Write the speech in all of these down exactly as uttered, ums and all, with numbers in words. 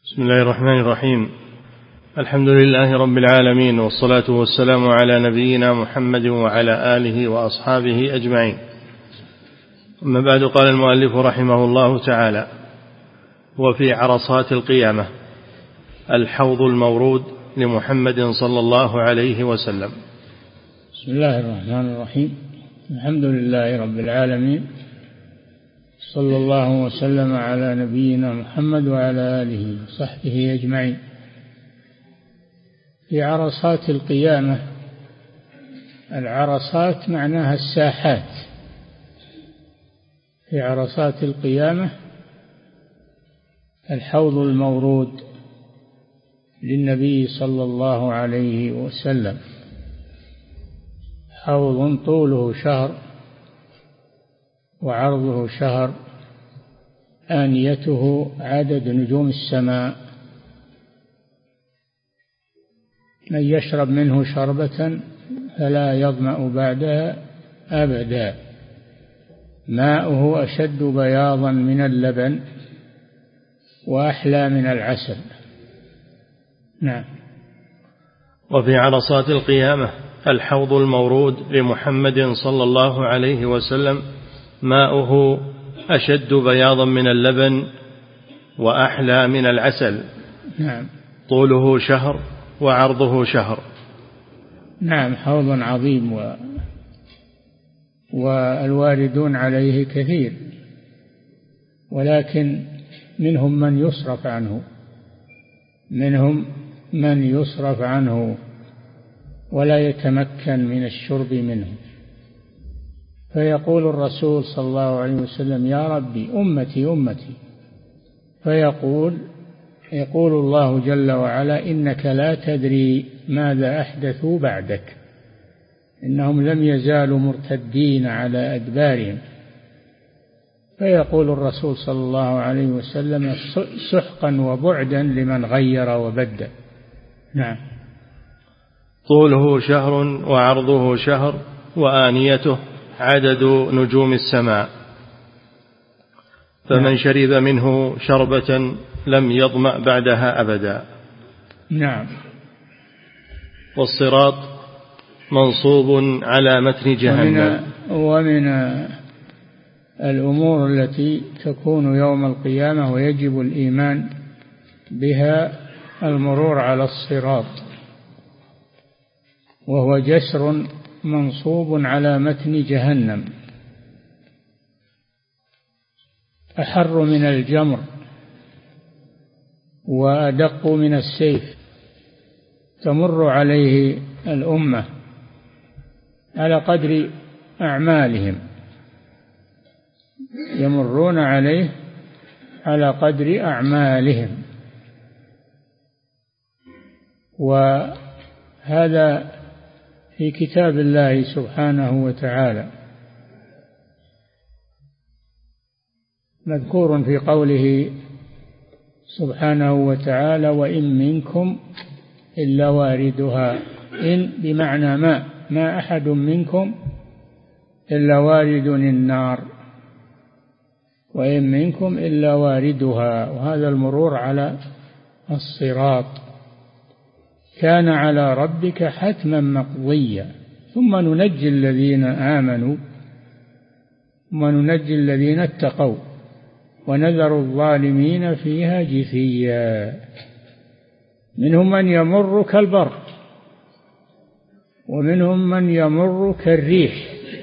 بسم الله الرحمن الرحيم. الحمد لله رب العالمين، والصلاة والسلام على نبينا محمد وعلى آله وأصحابه أجمعين. أما بعد، قال المؤلف رحمه الله تعالى: وفي عرصات القيامة الحوض المورود لمحمد صلى الله عليه وسلم. بسم الله الرحمن الرحيم. الحمد لله رب العالمين، صلى الله وسلم على نبينا محمد وعلى آله وصحبه أجمعين. في عرصات القيامة، العرصات معناها الساحات. في عرصات القيامة الحوض المورود للنبي صلى الله عليه وسلم، حوض طوله شهر وعرضه شهر، آنيته عدد نجوم السماء، من يشرب منه شربة فلا يظمأ بعدها أبدا، ماؤه أشد بياضا من اللبن وأحلى من العسل. نعم. وفي عرصات القيامة الحوض المورود لمحمد صلى الله عليه وسلم ماؤه أشد بياضا من اللبن وأحلى من العسل. نعم. طوله شهر وعرضه شهر. نعم، حوض عظيم و... والواردون عليه كثير، ولكن منهم من يصرف عنه منهم من يصرف عنه ولا يتمكن من الشرب منه، فيقول الرسول صلى الله عليه وسلم: يا ربي أمتي أمتي، فيقول يقول الله جل وعلا: إنك لا تدري ماذا أحدثوا بعدك، إنهم لم يزالوا مرتدين على أدبارهم. فيقول الرسول صلى الله عليه وسلم: سحقا وبعدا لمن غير وبدل. نعم. طوله شهر وعرضه شهر، وآنيته عدد نجوم السماء، فمن نعم. شرب منه شربة لم يظمأ بعدها أبدا. نعم. والصراط منصوب على متن جهنم. ومن, ومن الأمور التي تكون يوم القيامة ويجب الإيمان بها المرور على الصراط، وهو جسر منصوب على متن جهنم، أحر من الجمر وأدق من السيف، تمر عليه الأمة على قدر أعمالهم، يمرون عليه على قدر أعمالهم. وهذا في كتاب الله سبحانه وتعالى، مذكور في قوله سبحانه وتعالى: وإن منكم إلا واردها. إن بمعنى ما ما أحد منكم إلا وارد النار، وإن منكم إلا واردها، وهذا المرور على الصراط كان على ربك حتما مقضيا، ثم ننجي الذين آمنوا وننجي الذين اتقوا ونذر الظالمين فيها جثيا. منهم من يمر كالبرق، ومنهم من يمر كالريح،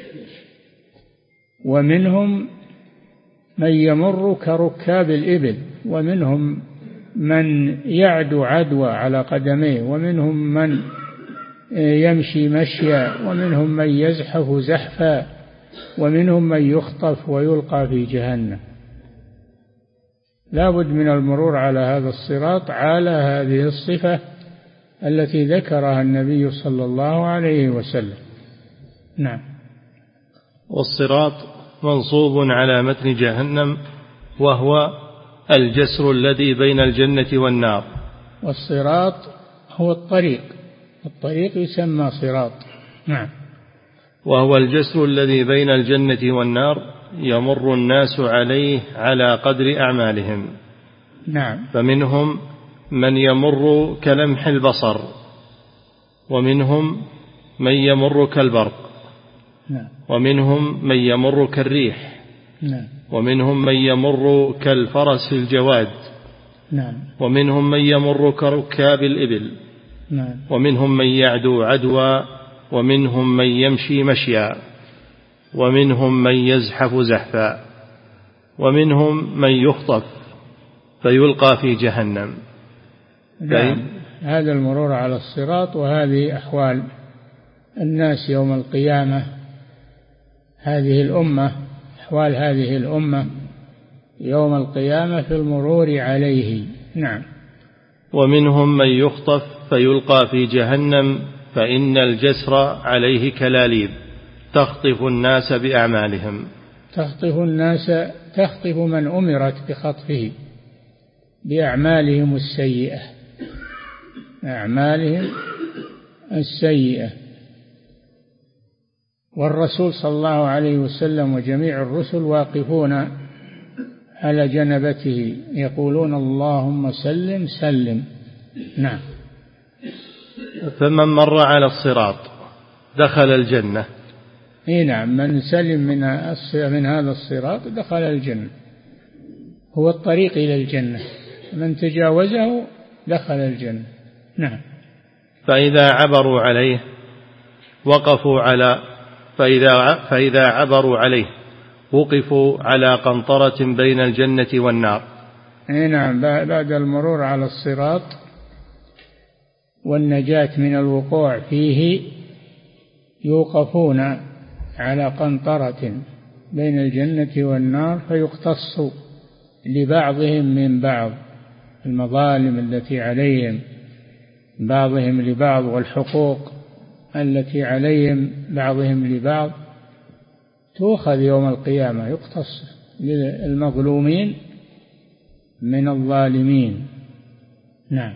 ومنهم من يمر كركاب الإبل، ومنهم من يعدو عدوى على قدميه، ومنهم من يمشي مشيا، ومنهم من يزحف زحفا، ومنهم من يخطف ويلقى في جهنم. لا بد من المرور على هذا الصراط على هذه الصفة التي ذكرها النبي صلى الله عليه وسلم. نعم. والصراط منصوب على متن جهنم، وهو الجسر الذي بين الجنة والنار. والصراط هو الطريق، الطريق يسمى صراط. نعم. وهو الجسر الذي بين الجنة والنار، يمر الناس عليه على قدر أعمالهم. نعم. فمنهم من يمر كلمح البصر، ومنهم من يمر كالبرق، ومنهم من يمر كالريح، ومنهم من يمر كالفرس الجواد، ومنهم من يمر كركاب الإبل، ومنهم من يعدو عدوا، ومنهم من يمشي مشيا، ومنهم من يزحف زحفا، ومنهم من يخطف فيلقى في جهنم. نعم. هذا المرور على الصراط، وهذه أحوال الناس يوم القيامة. هذه الأمة، أحوال هذه الأمة يوم القيامة في المرور عليه. نعم. ومنهم من يخطف فيلقى في جهنم، فإن الجسر عليه كلاليب تخطف الناس بأعمالهم. تخطف الناس، تخطف من أمرت بخطفه بأعمالهم السيئة، أعمالهم السيئة. والرسول صلى الله عليه وسلم وجميع الرسل واقفون على جنبته يقولون اللهم سلم سلم. نعم. فمن مر على الصراط دخل الجنة. اي نعم، من سلم من من هذا الصراط دخل الجنة، هو الطريق إلى الجنة، من تجاوزه دخل الجنة. نعم. فإذا عبروا عليه وقفوا على فإذا فإذا عبروا عليه وقفوا على قنطرة بين الجنة والنار. اي نعم، بعد المرور على الصراط والنجاة من الوقوع فيه يوقفون على قنطرة بين الجنة والنار، فيقتص لبعضهم من بعض المظالم التي عليهم بعضهم لبعض، والحقوق التي عليهم بعضهم لبعض تؤخذ يوم القيامة، يقتص للمظلومين من الظالمين. نعم.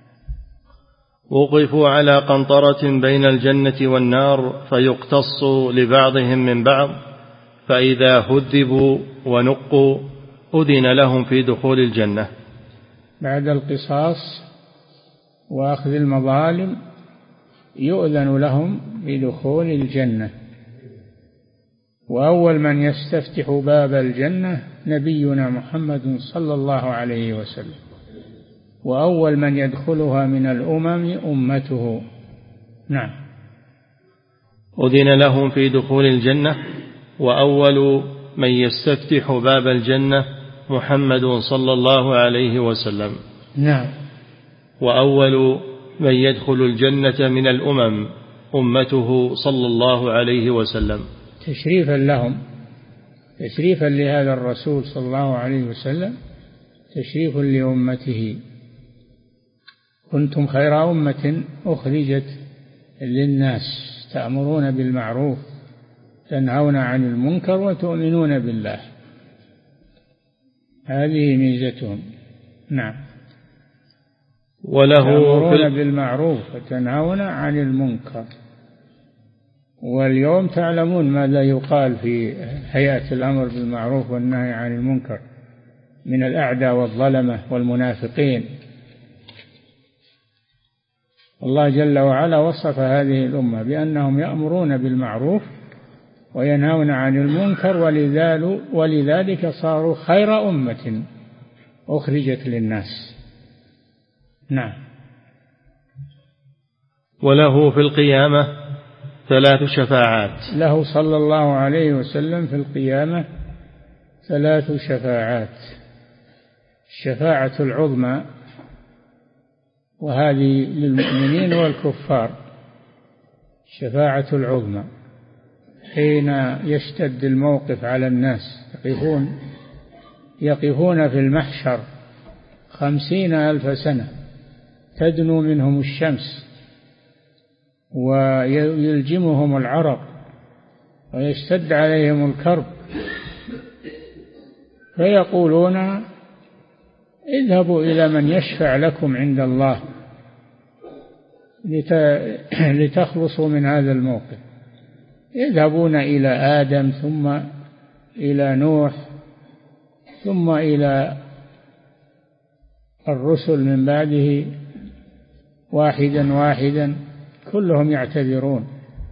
وقفوا على قنطرة بين الجنة والنار فيقتص لبعضهم من بعض، فإذا هذبوا ونقوا أذن لهم في دخول الجنة. بعد القصاص وأخذ المظالم يؤذن لهم بدخول الجنة. وأول من يستفتح باب الجنة نبينا محمد صلى الله عليه وسلم، وأول من يدخلها من الأمم أمته. نعم. أذن لهم في دخول الجنة، وأول من يستفتح باب الجنة محمد صلى الله عليه وسلم. نعم. وأول من يدخل الجنة من الأمم أمته صلى الله عليه وسلم، تشريفا لهم، تشريفا لهذا الرسول صلى الله عليه وسلم، تشريف لأمته. كنتم خير أمة أخرجت للناس تأمرون بالمعروف تنهون عن المنكر وتؤمنون بالله، هذه ميزتهم. نعم. وله تأمرون بالمعروف وتنهون عن المنكر. واليوم تعلمون ماذا يقال في هيئة الأمر بالمعروف والنهي عن المنكر من الأعداء والظلمة والمنافقين. الله جل وعلا وصف هذه الأمة بأنهم يأمرون بالمعروف وينهون عن المنكر، ولذلك صاروا خير أمة أخرجت للناس. نعم. وله في القيامة ثلاث شفاعات. له صلى الله عليه وسلم في القيامة ثلاث شفاعات. الشفاعة العظمى، وهذه للمؤمنين والكفار. الشفاعة العظمى حين يشتد الموقف على الناس، يقفون يقفون في المحشر خمسين ألف سنة تدنو منهم الشمس ويلجمهم العرق ويشتد عليهم الكرب، فيقولون اذهبوا إلى من يشفع لكم عند الله لتخلصوا من هذا الموقف. يذهبون إلى آدم، ثم إلى نوح، ثم إلى الرسل من بعده واحدا واحدا كلهم يعتذرون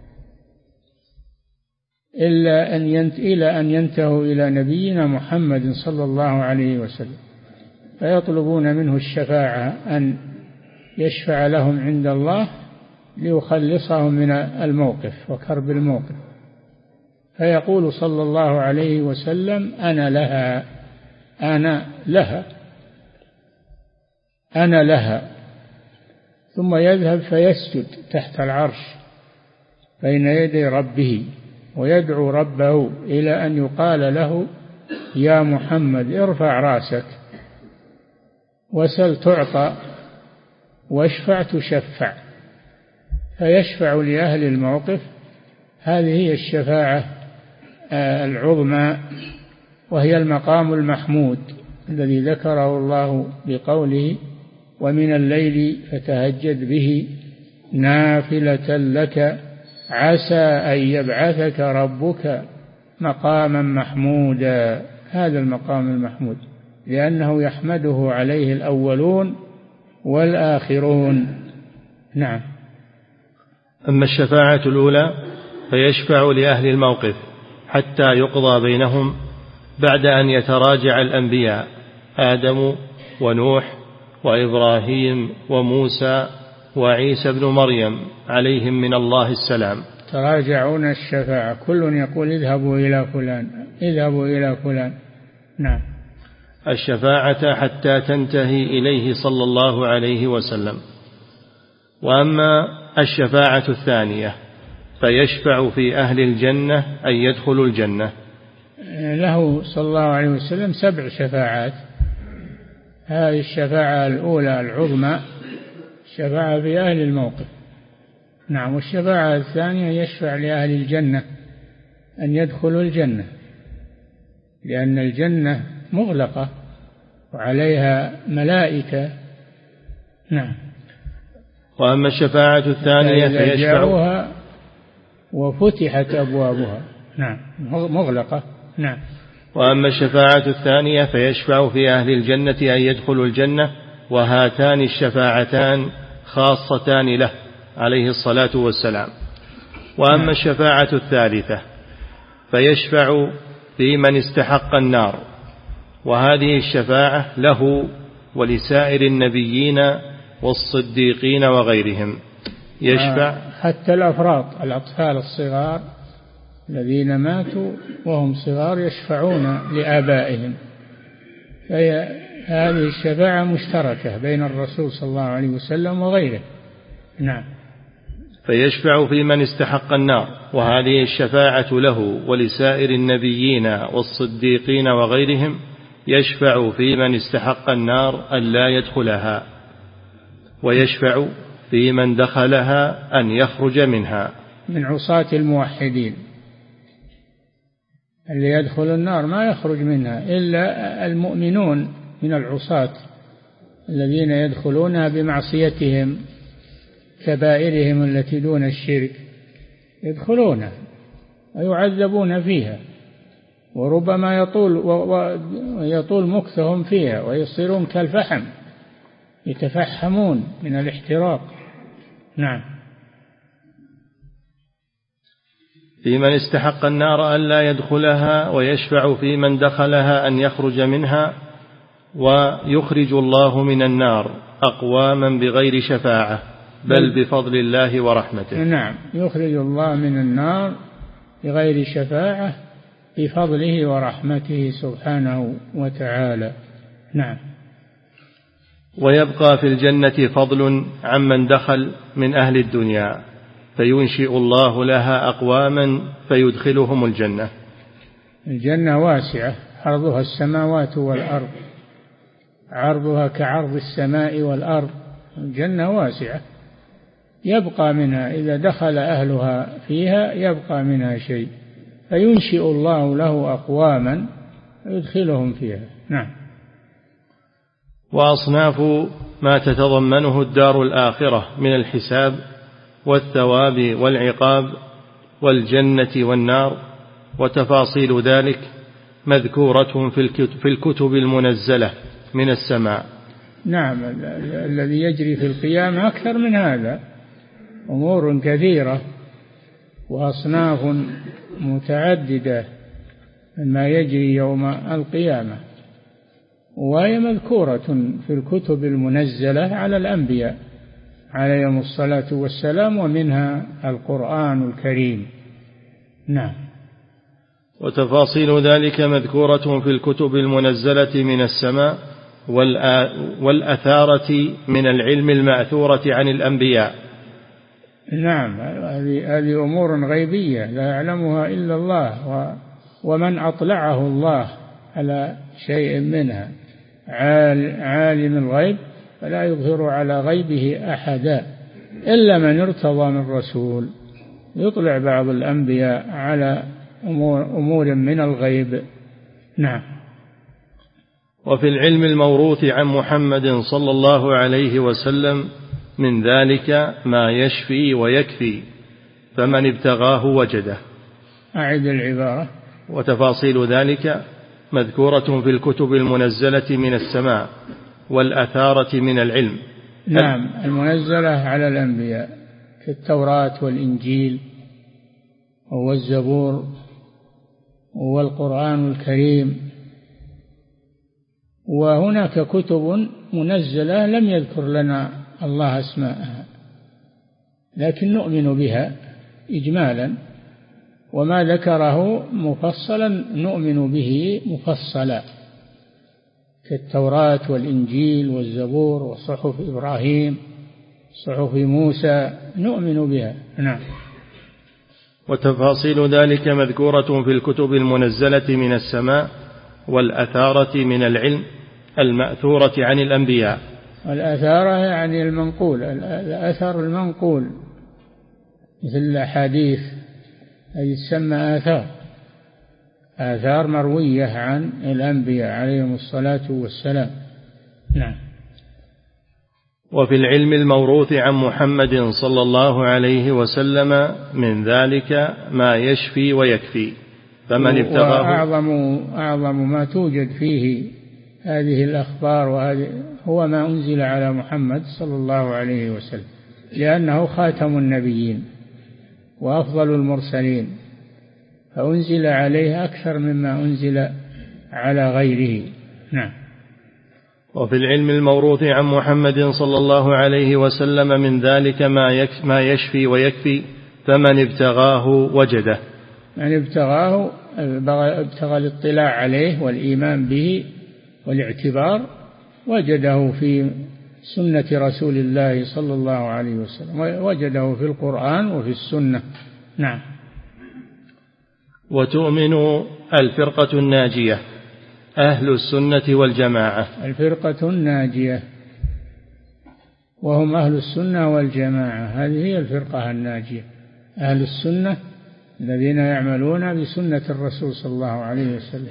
إلا أن ينت إلى أن ينتهوا إلى نبينا محمد صلى الله عليه وسلم، فيطلبون منه الشفاعة أن يشفع لهم عند الله ليخلصهم من الموقف وكرب الموقف، فيقول صلى الله عليه وسلم أنا لها أنا لها أنا لها، ثم يذهب فيسجد تحت العرش بين يدي ربه ويدعو ربه إلى أن يقال له يا محمد ارفع راسك وسل تعطى واشفع تشفع، فيشفع لأهل الموقف. هذه هي الشفاعة العظمى، وهي المقام المحمود الذي ذكره الله بقوله ومن الليل فتهجد به نافلة لك عسى أن يبعثك ربك مقاما محمودا. هذا المقام المحمود لأنه يحمده عليه الأولون والآخرون. نعم. أما الشفاعة الأولى فيشفع لأهل الموقف حتى يقضى بينهم بعد أن يتراجع الأنبياء آدم ونوح وإبراهيم وموسى وعيسى بن مريم عليهم من الله السلام. تراجعون الشفاعة، كل يقول اذهبوا إلى فلان اذهبوا إلى فلان. نعم. الشفاعة حتى تنتهي إليه صلى الله عليه وسلم. وأما الشفاعة الثانية فيشفع في أهل الجنة أن يدخلوا الجنة. له صلى الله عليه وسلم سبع شفاعات. هذه الشفاعة الأولى العظمى شفاعة في أهل الموقف. نعم. والشفاعة الثانية يشفع لأهل الجنة أن يدخلوا الجنة، لأن الجنة مغلقة وعليها ملائكة. نعم. وأما الشفاعة الثانية فيشفع وفتحت أبوابها. نعم. مغلقة. نعم. وأما الشفاعة الثانية فيشفع في أهل الجنة أن يدخلوا الجنة، وهاتان الشفاعتان خاصتان له عليه الصلاة والسلام. وأما الشفاعة الثالثة فيشفع في من استحق النار، وهذه الشفاعة له ولسائر النبيين والصديقين وغيرهم. يشفع حتى الأفراط الأطفال الصغار الذين ماتوا وهم صغار يشفعون لآبائهم، فهذه الشفاعة مشتركة بين الرسول صلى الله عليه وسلم وغيره. نعم. فيشفع في من استحق النار، وهذه الشفاعة له ولسائر النبيين والصديقين وغيرهم. يشفع في من استحق النار أن لا يدخلها، ويشفع في من دخلها أن يخرج منها. من عصاة الموحدين اللي يدخل النار ما يخرج منها إلا المؤمنون من العصاة الذين يدخلونها بمعصيتهم كبائرهم التي دون الشرك، يدخلونها ويعذبون فيها، وربما يطول ويطول مكثهم فيها ويصيرون كالفحم يتفحمون من الاحتراق. نعم. في من استحق النار أن لا يدخلها، ويشفع في من دخلها أن يخرج منها، ويخرج الله من النار أقواما بغير شفاعة بل بفضل الله ورحمته. نعم. يخرج الله من النار بغير شفاعة بفضله ورحمته سبحانه وتعالى. نعم. ويبقى في الجنة فضل عمن دخل من أهل الدنيا، فينشئ الله لها أقواما فيدخلهم الجنة. الجنة واسعة عرضها السماوات والأرض، عرضها كعرض السماء والأرض. الجنة واسعة يبقى منها إذا دخل أهلها فيها يبقى منها شيء، فينشئ الله له أقواما يدخلهم فيها. نعم. وأصناف ما تتضمنه الدار الآخرة من الحساب والثواب والعقاب والجنة والنار وتفاصيل ذلك مذكورة في الكتب المنزلة من السماء نعم الذي يجري في القيامة أكثر من هذا، أمور كثيرة وأصناف متعددة مما يجري يوم القيامة، وهي مذكورة في الكتب المنزلة على الأنبياء عليهم الصلاة والسلام، ومنها القرآن الكريم. نعم. وتفاصيل ذلك مذكورة في الكتب المنزلة من السماء والأثارة من العلم المأثورة عن الأنبياء. نعم هذه أمور غيبية لا يعلمها إلا الله، ومن أطلعه الله على شيء منها عالم الغيب فلا يظهر على غيبه أحدا إلا من ارتضى من رسول، يطلع بعض الأنبياء على أمور, أمور من الغيب. نعم. وفي العلم الموروث عن محمد صلى الله عليه وسلم من ذلك ما يشفي ويكفي، فمن ابتغاه وجده. أعد العبارة. وتفاصيل ذلك مذكورة في الكتب المنزلة من السماء والأثارة من العلم. نعم المنزلة على الأنبياء في التوراة والإنجيل والزبور والقرآن الكريم. وهناك كتب منزلة لم يذكر لنا الله أسماءها، لكن نؤمن بها إجمالا، وما ذكره مفصلا نؤمن به مفصلا كالتوراة والإنجيل والزبور وصحف إبراهيم صحف موسى نؤمن بها. نعم. وتفاصيل ذلك مذكورة في الكتب المنزلة من السماء والأثارة من العلم المأثورة عن الأنبياء. الأثارة يعني المنقول، الأثر المنقول مثل الأحاديث أي تسمى آثار، آثار مروية عن الأنبياء عليهم الصلاة والسلام. نعم. وفي العلم الموروث عن محمد صلى الله عليه وسلم من ذلك ما يشفي ويكفي، فمن ابتغاه. وأعظم أعظم ما توجد فيه هذه الأخبار وهذه هو ما أنزل على محمد صلى الله عليه وسلم، لأنه خاتم النبيين وأفضل المرسلين، فأنزل عليه أكثر مما أنزل على غيره. نعم. وفي العلم الموروث عن محمد صلى الله عليه وسلم من ذلك ما يشفي ويكفي، فمن ابتغاه وجده. من ابتغاه ابتغى الاطلاع عليه والإيمان به والاعتبار، وجده في سنة رسول الله صلى الله عليه وسلم، وجده في القرآن وفي السنة. نعم. وتؤمن الفرقة الناجية أهل السنة والجماعة. الفرقة الناجية وهم أهل السنة والجماعة، هذه هي الفرقة الناجية، أهل السنة الذين يعملون بسنة الرسول صلى الله عليه وسلم،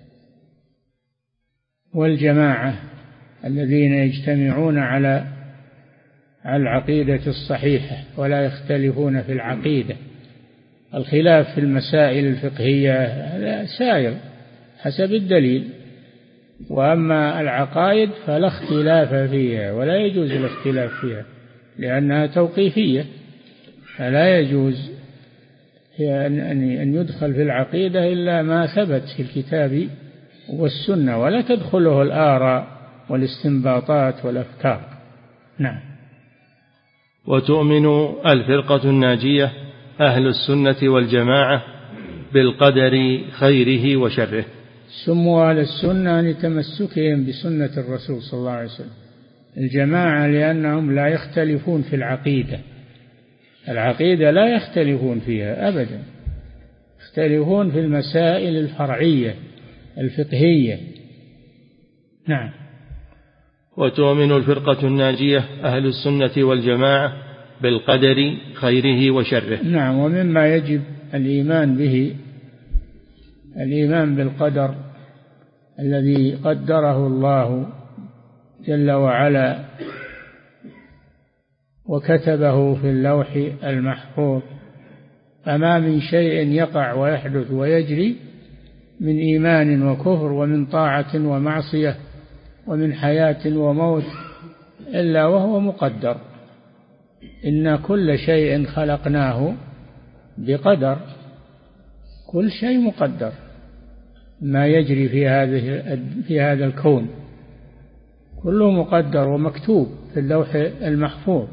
والجماعة الذين يجتمعون على العقيدة الصحيحة ولا يختلفون في العقيدة. الخلاف في المسائل الفقهية سائر حسب الدليل، وأما العقائد فلا اختلاف فيها ولا يجوز الاختلاف فيها لأنها توقيفية، فلا يجوز أن يدخل في العقيدة إلا ما ثبت في الكتاب والسنة، ولا تدخله الآراء والاستنباطات والأفكار. نعم. وتؤمن الفرقة الناجية أهل السنة والجماعة بالقدر خيره وشره. سموا أهل السنة لتمسكهم بسنة الرسول صلى الله عليه وسلم، الجماعة لأنهم لا يختلفون في العقيدة، العقيدة لا يختلفون فيها أبدا، يختلفون في المسائل الفرعية الفقهية. نعم. وتؤمن الفرقة الناجية أهل السنة والجماعة بالقدر خيره وشره. نعم. ومما يجب الإيمان به الإيمان بالقدر الذي قدره الله جل وعلا وكتبه في اللوح المحفوظ، فما من شيء يقع ويحدث ويجري من إيمان وكفر ومن طاعة ومعصية ومن حياة وموت إلا وهو مقدر. إن كل شيء خلقناه بقدر، كل شيء مقدر، ما يجري في هذه في هذا الكون كله مقدر ومكتوب في اللوح المحفوظ.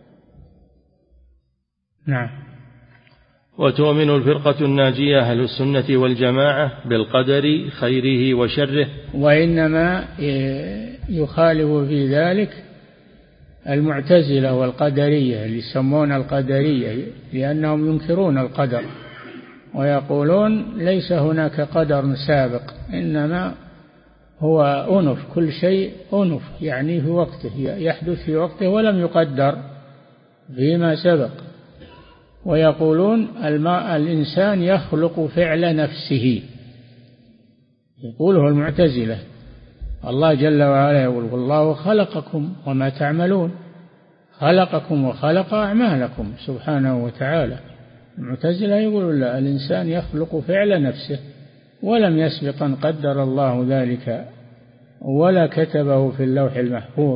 نعم. وتؤمن الفرقة الناجية أهل السنة والجماعة بالقدر خيره وشره، وإنما يخالف في ذلك المعتزلة والقدرية اللي يسمون القدرية، لأنهم ينكرون القدر ويقولون ليس هناك قدر سابق، إنما هو أنف، كل شيء أنف، يعني في وقته، يحدث في وقته ولم يقدر فيما سبق. ويقولون الإنسان يخلق فعل نفسه، يقوله المعتزلة. الله جل وعلا يقول والله خلقكم وما تعملون، خلقكم وخلق أعمالكم سبحانه وتعالى. المعتزلة يقولون لا، الإنسان يخلق فعل نفسه ولم يسبق أن قدر الله ذلك ولا كتبه في اللوح المحفوظ.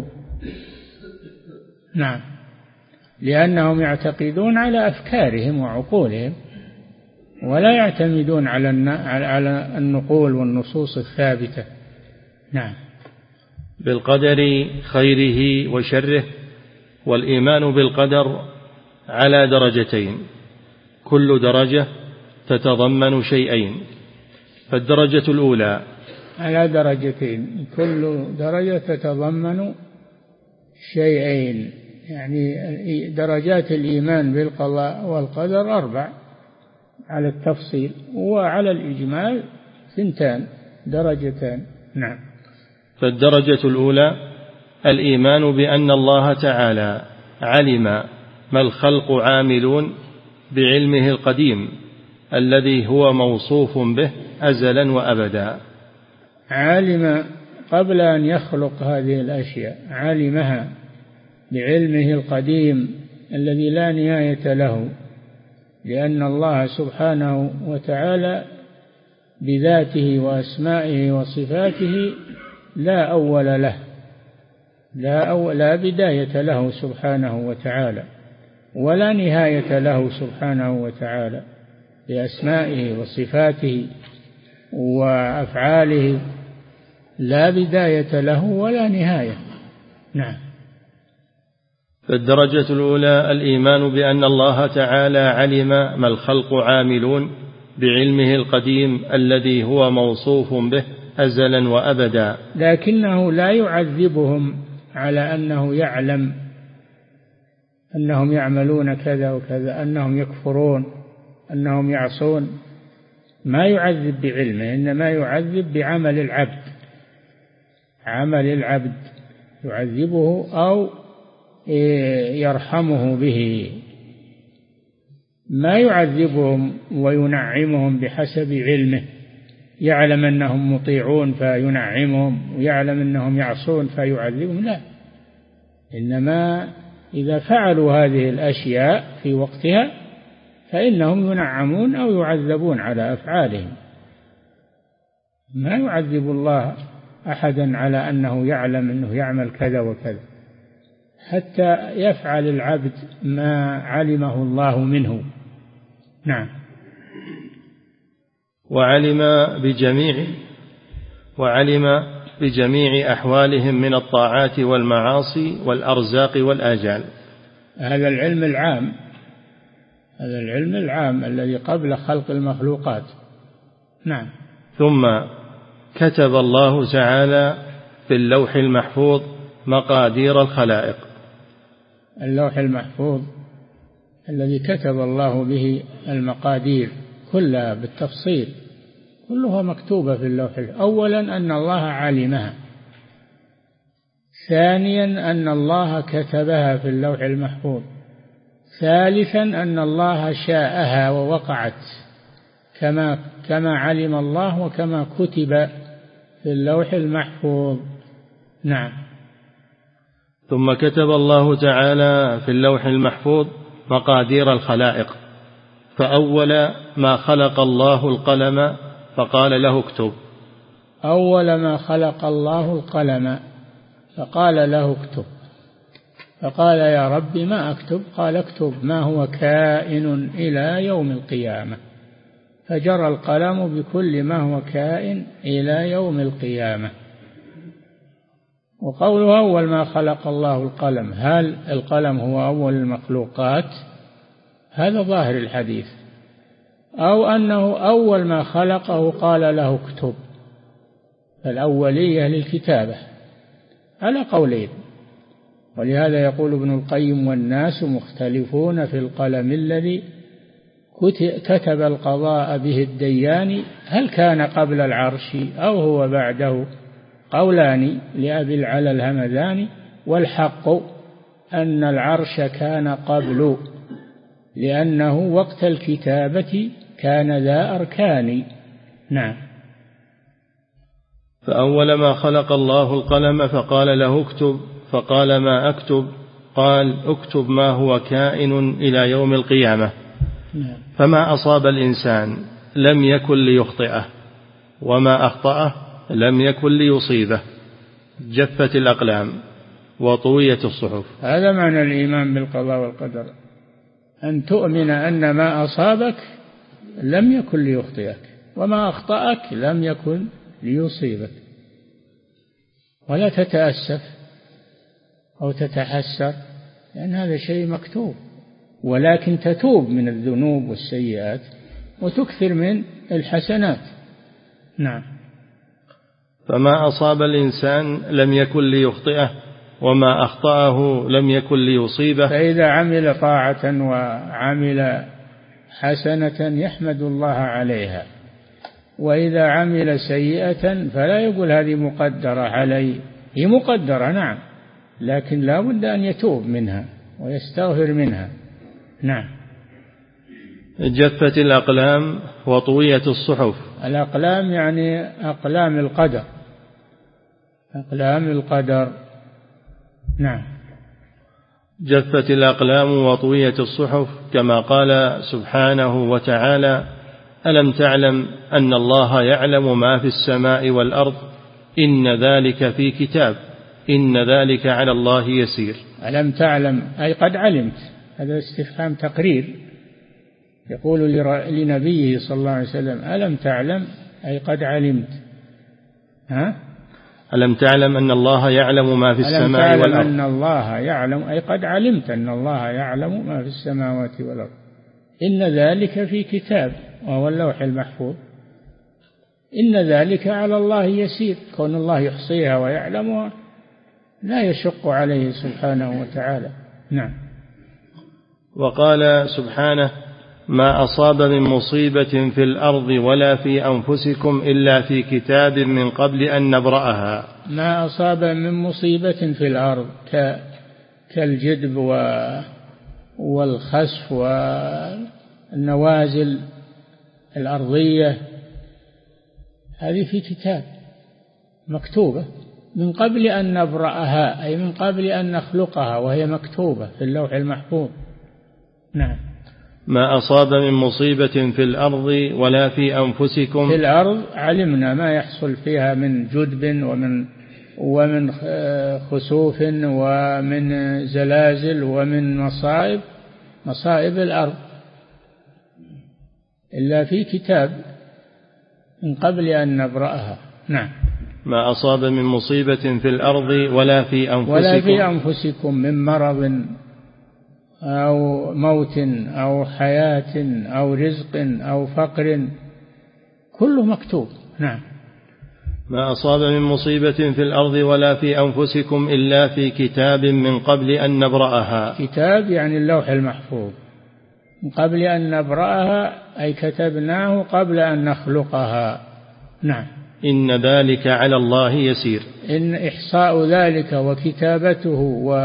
نعم، لأنهم يعتقدون على أفكارهم وعقولهم ولا يعتمدون على النقول والنصوص الثابتة. نعم. بالقدر خيره وشره. والإيمان بالقدر على درجتين، كل درجة تتضمن شيئين. فالدرجة الأولى على درجتين، كل درجة تتضمن شيئين، يعني درجات الإيمان بالقضاء والقدر أربع على التفصيل، وعلى الإجمال ثنتان درجتان. نعم. فالدرجة الأولى الإيمان بأن الله تعالى علم ما الخلق عاملون بعلمه القديم الذي هو موصوف به أزلا وأبدا. علم قبل أن يخلق هذه الأشياء، علمها بعلمه القديم الذي لا نهاية له، لأن الله سبحانه وتعالى بذاته وأسمائه وصفاته لا أول له، لا, أول لا بداية له سبحانه وتعالى، ولا نهاية له سبحانه وتعالى بأسمائه وصفاته وأفعاله، لا بداية له ولا نهاية. نعم. فالدرجة الأولى الإيمان بأن الله تعالى علم ما الخلق عاملون بعلمه القديم الذي هو موصوف به أزلا وأبدا، لكنه لا يعذبهم على أنه يعلم أنهم يعملون كذا وكذا، أنهم يكفرون، أنهم يعصون، ما يعذب بعلمه، إنما يعذب بعمل العبد، عمل العبد يعذبه أو يرحمه به، ما يعذبهم وينعمهم بحسب علمه، يعلم أنهم مطيعون فينعمهم ويعلم أنهم يعصون فيعذبهم، لا، إنما إذا فعلوا هذه الأشياء في وقتها فإنهم ينعمون أو يعذبون على أفعالهم. ما يعذب الله أحدا على أنه يعلم أنه يعمل كذا وكذا، حتى يفعل العبد ما علمه الله منه. نعم. وعلم بجميع وعلم بجميع أحوالهم من الطاعات والمعاصي والأرزاق والآجال. هذا العلم العام، هذا العلم العام الذي قبل خلق المخلوقات. نعم. ثم كتب الله تعالى في اللوح المحفوظ مقادير الخلائق. اللوح المحفوظ الذي كتب الله به المقادير كلها بالتفصيل، كلها مكتوبة في اللوح. أولا أن الله علمها، ثانيا أن الله كتبها في اللوح المحفوظ، ثالثا أن الله شاءها ووقعت كما كما علم الله وكما كتب في اللوح المحفوظ. نعم. ثم كتب الله تعالى في اللوح المحفوظ مقادير الخلائق، فأول ما خلق الله القلم فقال له اكتب، أول ما خلق الله القلم فقال له اكتب، فقال يا رب ما أكتب؟ قال اكتب ما هو كائن إلى يوم القيامة، فجرى القلم بكل ما هو كائن إلى يوم القيامة. وقوله أول ما خلق الله القلم، هل القلم هو أول المخلوقات؟ هذا ظاهر الحديث، أو أنه أول ما خلقه قال له اكتب، فالأولية للكتابة على قولين. ولهذا يقول ابن القيم والناس مختلفون في القلم الذي كتب القضاء به الديان، هل كان قبل العرش أو هو بعده؟ قولان لأبي العلا الهمذاني، والحق أن العرش كان قبل، لأنه وقت الكتابة كان ذا أركان. نعم. فأول ما خلق الله القلم فقال له اكتب، فقال ما أكتب؟ قال اكتب ما هو كائن إلى يوم القيامة. نعم. فما أصاب الإنسان لم يكن ليخطئه، وما أخطأه لم يكن ليصيبه، جفت الأقلام وطويت الصحف. هذا معنى الإيمان بالقضاء والقدر، أن تؤمن أن ما أصابك لم يكن ليخطئك، وما أخطأك لم يكن ليصيبك، ولا تتأسف أو تتحسر، لأن هذا شيء مكتوب، ولكن تتوب من الذنوب والسيئات وتكثر من الحسنات. نعم. فما أصاب الإنسان لم يكن ليخطئه، وما أخطأه لم يكن ليصيبه. فإذا عمل طاعة وعمل حسنة يحمد الله عليها، وإذا عمل سيئة فلا يقول هذه مقدرة علي، هي مقدرة نعم، لكن لا بد أن يتوب منها ويستغفر منها. نعم. جفت الأقلام وطويت الصحف. الأقلام يعني أقلام القدر، أقلام القدر. نعم. جفت الأقلام وطويت الصحف، كما قال سبحانه وتعالى ألم تعلم أن الله يعلم ما في السماء والأرض إن ذلك في كتاب إن ذلك على الله يسير. ألم تعلم أي قد علمت، هذا استفهام تقرير، يقول لنبيه صلى الله عليه وسلم ألم تعلم أي قد علمت. ها؟ ألم تعلم أن الله يعلم ما في السماء والأرض. ألم تعلم أن الله يعلم أي قد علمت أن الله يعلم ما في السماوات والأرض، إن ذلك في كتاب وهو اللوح المحفوظ، إن ذلك على الله يسير، كون الله يحصيها ويعلمها لا يشق عليه سبحانه وتعالى. نعم. وقال سبحانه ما أصاب من مصيبة في الأرض ولا في أنفسكم إلا في كتاب من قبل أن نبرأها. ما أصاب من مصيبة في الأرض كالجدب والخسف والنوازل الأرضية، هذه في كتاب مكتوبة من قبل أن نبرأها، أي من قبل أن نخلقها وهي مكتوبة في اللوح المحفوظ. نعم. ما أصاب من مصيبة في الأرض ولا في أنفسكم. في الأرض علمنا ما يحصل فيها من جدب ومن ومن خسوف ومن زلازل ومن مصائب مصائب الأرض، إلا في كتاب من قبل أن نبرأها. نعم. ما أصاب من مصيبة في الأرض ولا في أنفسكم ولا في أنفسكم من مرض أو موت أو حياة أو رزق أو فقر، كله مكتوب. نعم. ما أصاب من مصيبة في الأرض ولا في أنفسكم إلا في كتاب من قبل أن نبرأها. كتاب يعني اللوح المحفوظ، من قبل أن نبرأها أي كتبناه قبل أن نخلقها. نعم. إن ذلك على الله يسير. إن إحصاء ذلك وكتابته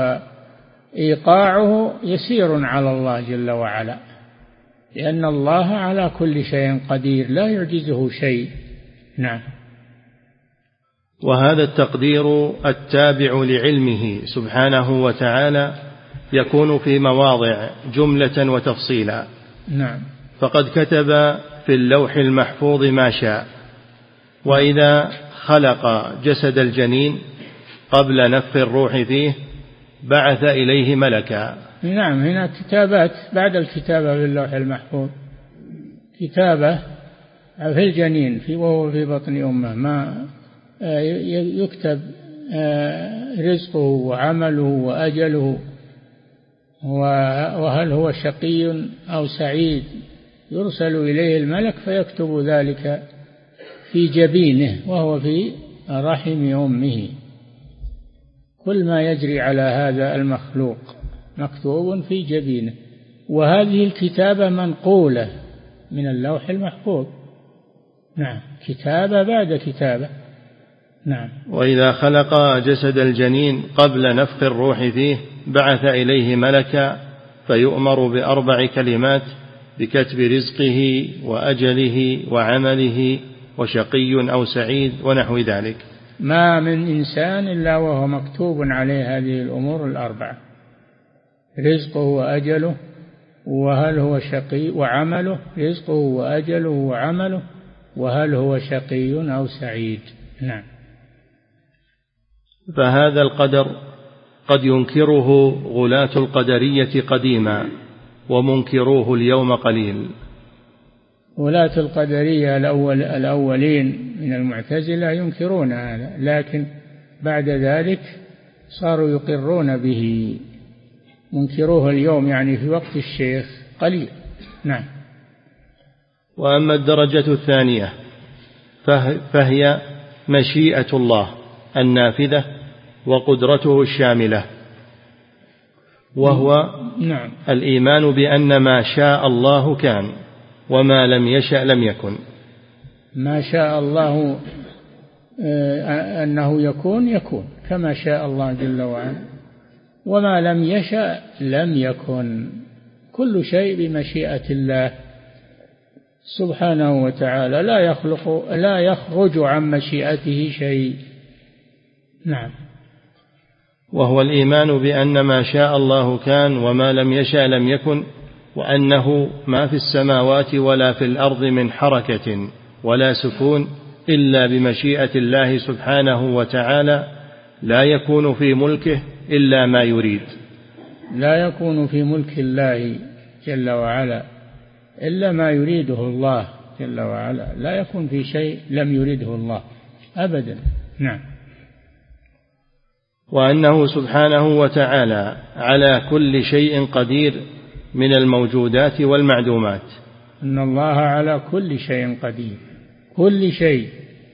وإيقاعه يسير على الله جل وعلا، لأن الله على كل شيء قدير لا يعجزه شيء. نعم. وهذا التقدير التابع لعلمه سبحانه وتعالى يكون في مواضع جملة وتفصيلا. نعم. فقد كتب في اللوح المحفوظ ما شاء، وإذا خلق جسد الجنين قبل نفخ الروح فيه بعث إليه ملكا. نعم، هنا كتابات بعد الكتابة في اللوح المحفوظ، كتابة في الجنين في وهو في بطن أمه، ما يكتب رزقه وعمله وأجله وهل هو شقي أو سعيد، يرسل إليه الملك فيكتب ذلك في جبينه وهو في رحم أمه. كل ما يجري على هذا المخلوق مكتوب في جبينه، وهذه الكتابة منقولة من اللوح المحفوظ. نعم، كتابة بعد كتابة. نعم. وإذا خلق جسد الجنين قبل نفخ الروح فيه بعث إليه ملكا فيؤمر بأربع كلمات بكتب رزقه وأجله وعمله وشقي أو سعيد ونحو ذلك. ما من إنسان إلا وهو مكتوب عليه هذه الأمور الأربعة: رزقه وأجله وهل هو شقي، وعمله، رزقه وأجله وعمله وهل هو شقي أو سعيد. نعم. فهذا القدر قد ينكره غلاة القدرية قديما ومنكروه اليوم قليل. غلاة القدرية الأول الأولين من المعتزلة ينكرون هذا، لكن بعد ذلك صاروا يقرون به. منكروه اليوم يعني في وقت الشيخ قليل. نعم. وأما الدرجة الثانية فهي مشيئة الله النافذة وقدرته الشاملة، وهو نعم. الإيمان بأن ما شاء الله كان وما لم يشأ لم يكن. ما شاء الله أنه يكون يكون كما شاء الله جل وعلا، وما لم يشأ لم يكن. كل شيء بمشيئة الله سبحانه وتعالى، لا يخلق لا يخرج عن مشيئته شيء. نعم. وهو الإيمان بأن ما شاء الله كان وما لم يشأ لم يكن، وأنه ما في السماوات ولا في الأرض من حركة ولا سكون إلا بمشيئة الله سبحانه وتعالى، لا يكون في ملكه إلا ما يريد. لا يكون في ملك الله جل وعلا إلا ما يريده الله جل وعلا، لا يكون في شيء لم يريده الله أبدا. نعم. وأنه سبحانه وتعالى على كل شيء قدير من الموجودات والمعدومات. إن الله على كل شيء قدير، كل شيء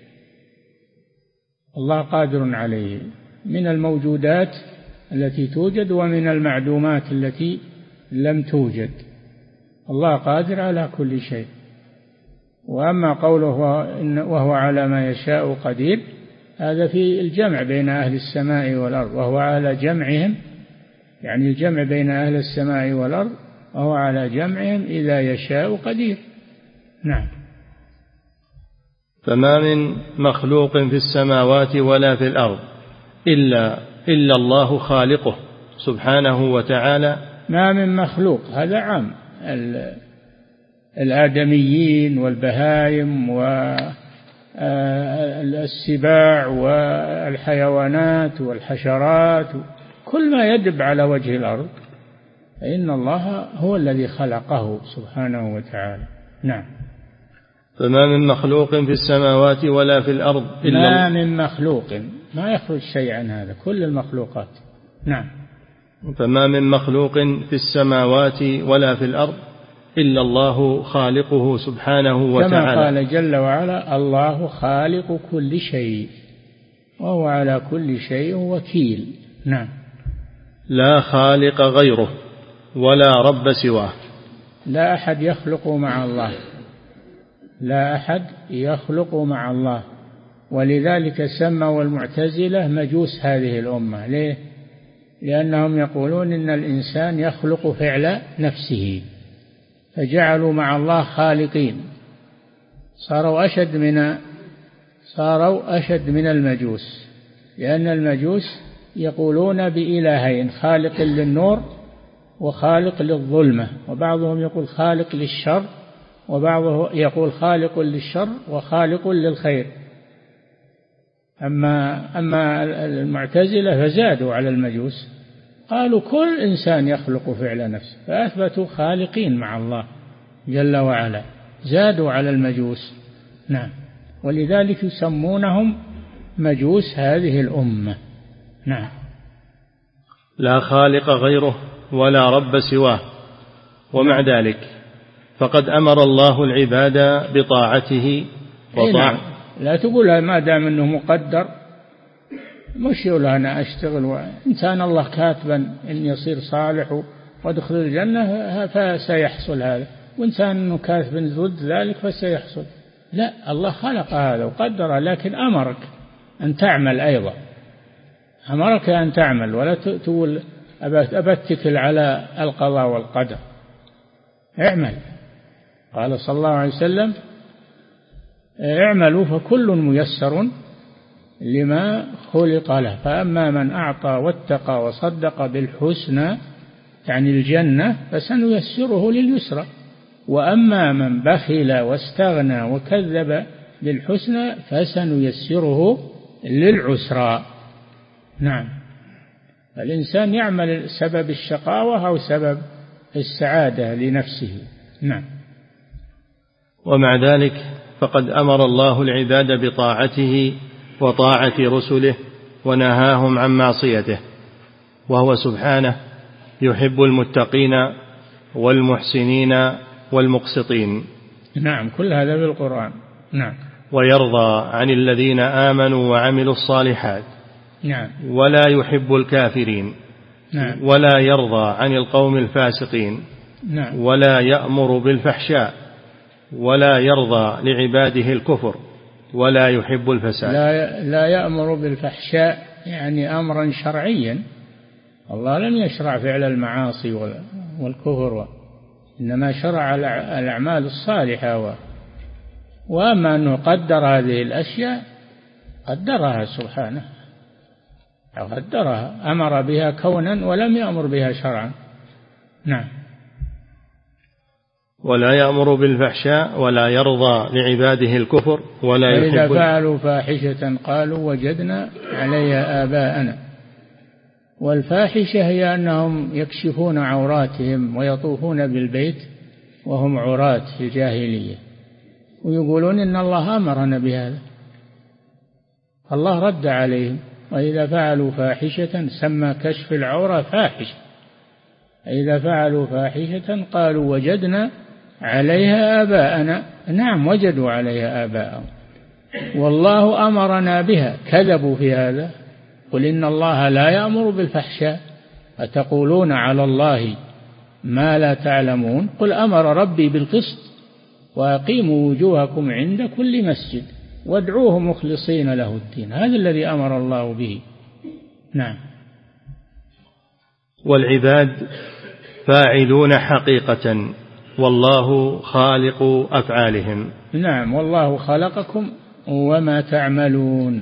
الله قادر عليه، من الموجودات التي توجد ومن المعدومات التي لم توجد. الله قادر على كل شيء. وأما قوله وهو على ما يشاء قدير، هذا في الجمع بين أهل السماء والأرض، وهو على جمعهم، يعني الجمع بين أهل السماء والأرض، وهو على جمعهم إذا يشاء قدير. نعم. فما من مخلوق في السماوات ولا في الأرض إلا إلا الله خالقه سبحانه وتعالى. ما من مخلوق، هذا عام، الآدميين والبهائم والسباع والحيوانات والحشرات، كل ما يدب على وجه الأرض فإن الله هو الذي خلقه سبحانه وتعالى. نعم. فما من مخلوق في السماوات ولا في الأرض إلا ما من مخلوق، ما يخرج شيء عن هذا، كل المخلوقات. نعم. فما من مخلوق في السماوات ولا في الأرض إلا الله خالقه سبحانه وتعالى، كما قال جل وعلا: الله خالق كل شيء وهو على كل شيء وكيل. نعم. لا خالق غيره ولا رب سواه. لا أحد يخلق مع الله، لا أحد يخلق مع الله. ولذلك سموا المعتزلة مجوس هذه الأمة. ليه؟ لأنهم يقولون إن الإنسان يخلق فعل نفسه، فجعلوا مع الله خالقين، صاروا أشد من صاروا أشد من المجوس. لأن المجوس يقولون بإلهين: خالق للنور وخالق للظلمة، وبعضهم يقول خالق للشر، وبعضهم يقول خالق للشر وخالق للخير. أما أما المعتزلة فزادوا على المجوس، قالوا كل إنسان يخلق فعل نفسه، فأثبتوا خالقين مع الله جل وعلا، زادوا على المجوس. نعم، ولذلك يسمونهم مجوس هذه الأمة. نعم. لا خالق غيره ولا رب سواه، ومع ذلك فقد أمر الله العباد بطاعته وطاعة. لا تقول ما دام أنه مقدر، مش يقول أنا أشتغل، إنسان الله كاتبا أن يصير صالح وادخل الجنة فسيحصل هذا، وإنسان أنه كاتبا ضد ذلك فسيحصل. لا، الله خلق هذا وقدر، لكن أمرك أن تعمل أيضا، أمرك أن تعمل، ولا تقول أبتكل على القضاء والقدر. اعمل. قال صلى الله عليه وسلم اعملوا فكل ميسر لما خلق له، فأما من أعطى واتقى وصدق بالحسنى يعني الجنة فسنيسره لليسرى، وأما من بخل واستغنى وكذب بالحسنى فسنيسره للعسرى. نعم، الإنسان يعمل سبب الشقاوة أو سبب السعادة لنفسه. نعم. ومع ذلك فقد أمر الله العباد بطاعته وطاعة رسله ونهاهم عن معصيته، وهو سبحانه يحب المتقين والمحسنين والمقسطين. نعم، كل هذا بالقرآن. نعم. ويرضى عن الذين آمنوا وعملوا الصالحات. نعم. ولا يحب الكافرين. نعم. ولا يرضى عن القوم الفاسقين. نعم. ولا يأمر بالفحشاء، ولا يرضى لعباده الكفر، ولا يحب الفساد. لا لا يأمر بالفحشاء يعني أمرا شرعيا، الله لم يشرع فعل المعاصي والكفر، إنما شرع الأعمال الصالحة. وأما أنه قدر هذه الأشياء قدرها سبحانه، قدرها، أمر بها كونا ولم يأمر بها شرعا. نعم. ولا يأمر بالفحشاء ولا يرضى لعباده الكفر ولا يحب. إذا فعلوا فاحشة قالوا وجدنا عليها آباءنا. والفاحشة هي أنهم يكشفون عوراتهم ويطوفون بالبيت وهم عراة في الجاهلية، ويقولون إن الله أمرنا بهذا، الله رد عليهم. وإذا فعلوا فاحشة سمى كشف العورة فاحشة، إذا فعلوا فاحشة قالوا وجدنا عليها آباءنا. نعم، وجدوا عليها آباءهم، والله أمرنا بها، كذبوا في هذا. قل إن الله لا يأمر بالفحشاء أتقولون على الله ما لا تعلمون. قل أمر ربي بالقسط وأقيموا وجوهكم عند كل مسجد وادعوه مخلصين له الدين، هذا الذي أمر الله به. نعم. والعباد فاعلون حقيقة، والله خالق أفعالهم. نعم، والله خلقكم وما تعملون،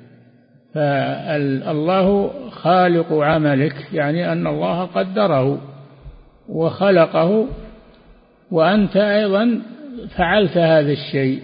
فالله خالق عملك يعني أن الله قدره وخلقه، وأنت أيضا فعلت هذا الشيء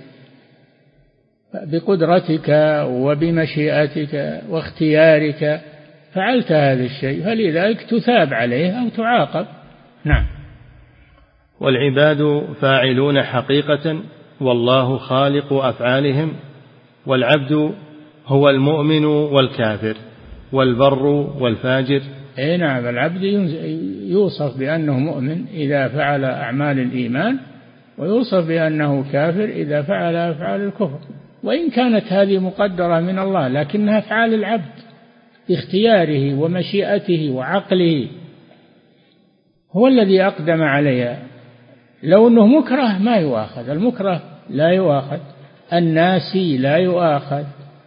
بقدرتك وبمشيئتك واختيارك، فعلت هذا الشيء، فلذلك تثاب عليه أو تعاقب. نعم. والعباد فاعلون حقيقة، والله خالق أفعالهم. والعبد هو المؤمن والكافر والبر والفاجر. أي نعم، العبد يوصف بأنه مؤمن إذا فعل أعمال الإيمان، ويوصف بأنه كافر إذا فعل أفعال الكفر، وإن كانت هذه مقدرة من الله لكنها أفعال العبد باختياره ومشيئته وعقله، هو الذي أقدم عليها. لو أنه مكره ما يؤاخذ، المكره لا يؤاخذ، الناسي لا يؤاخذ،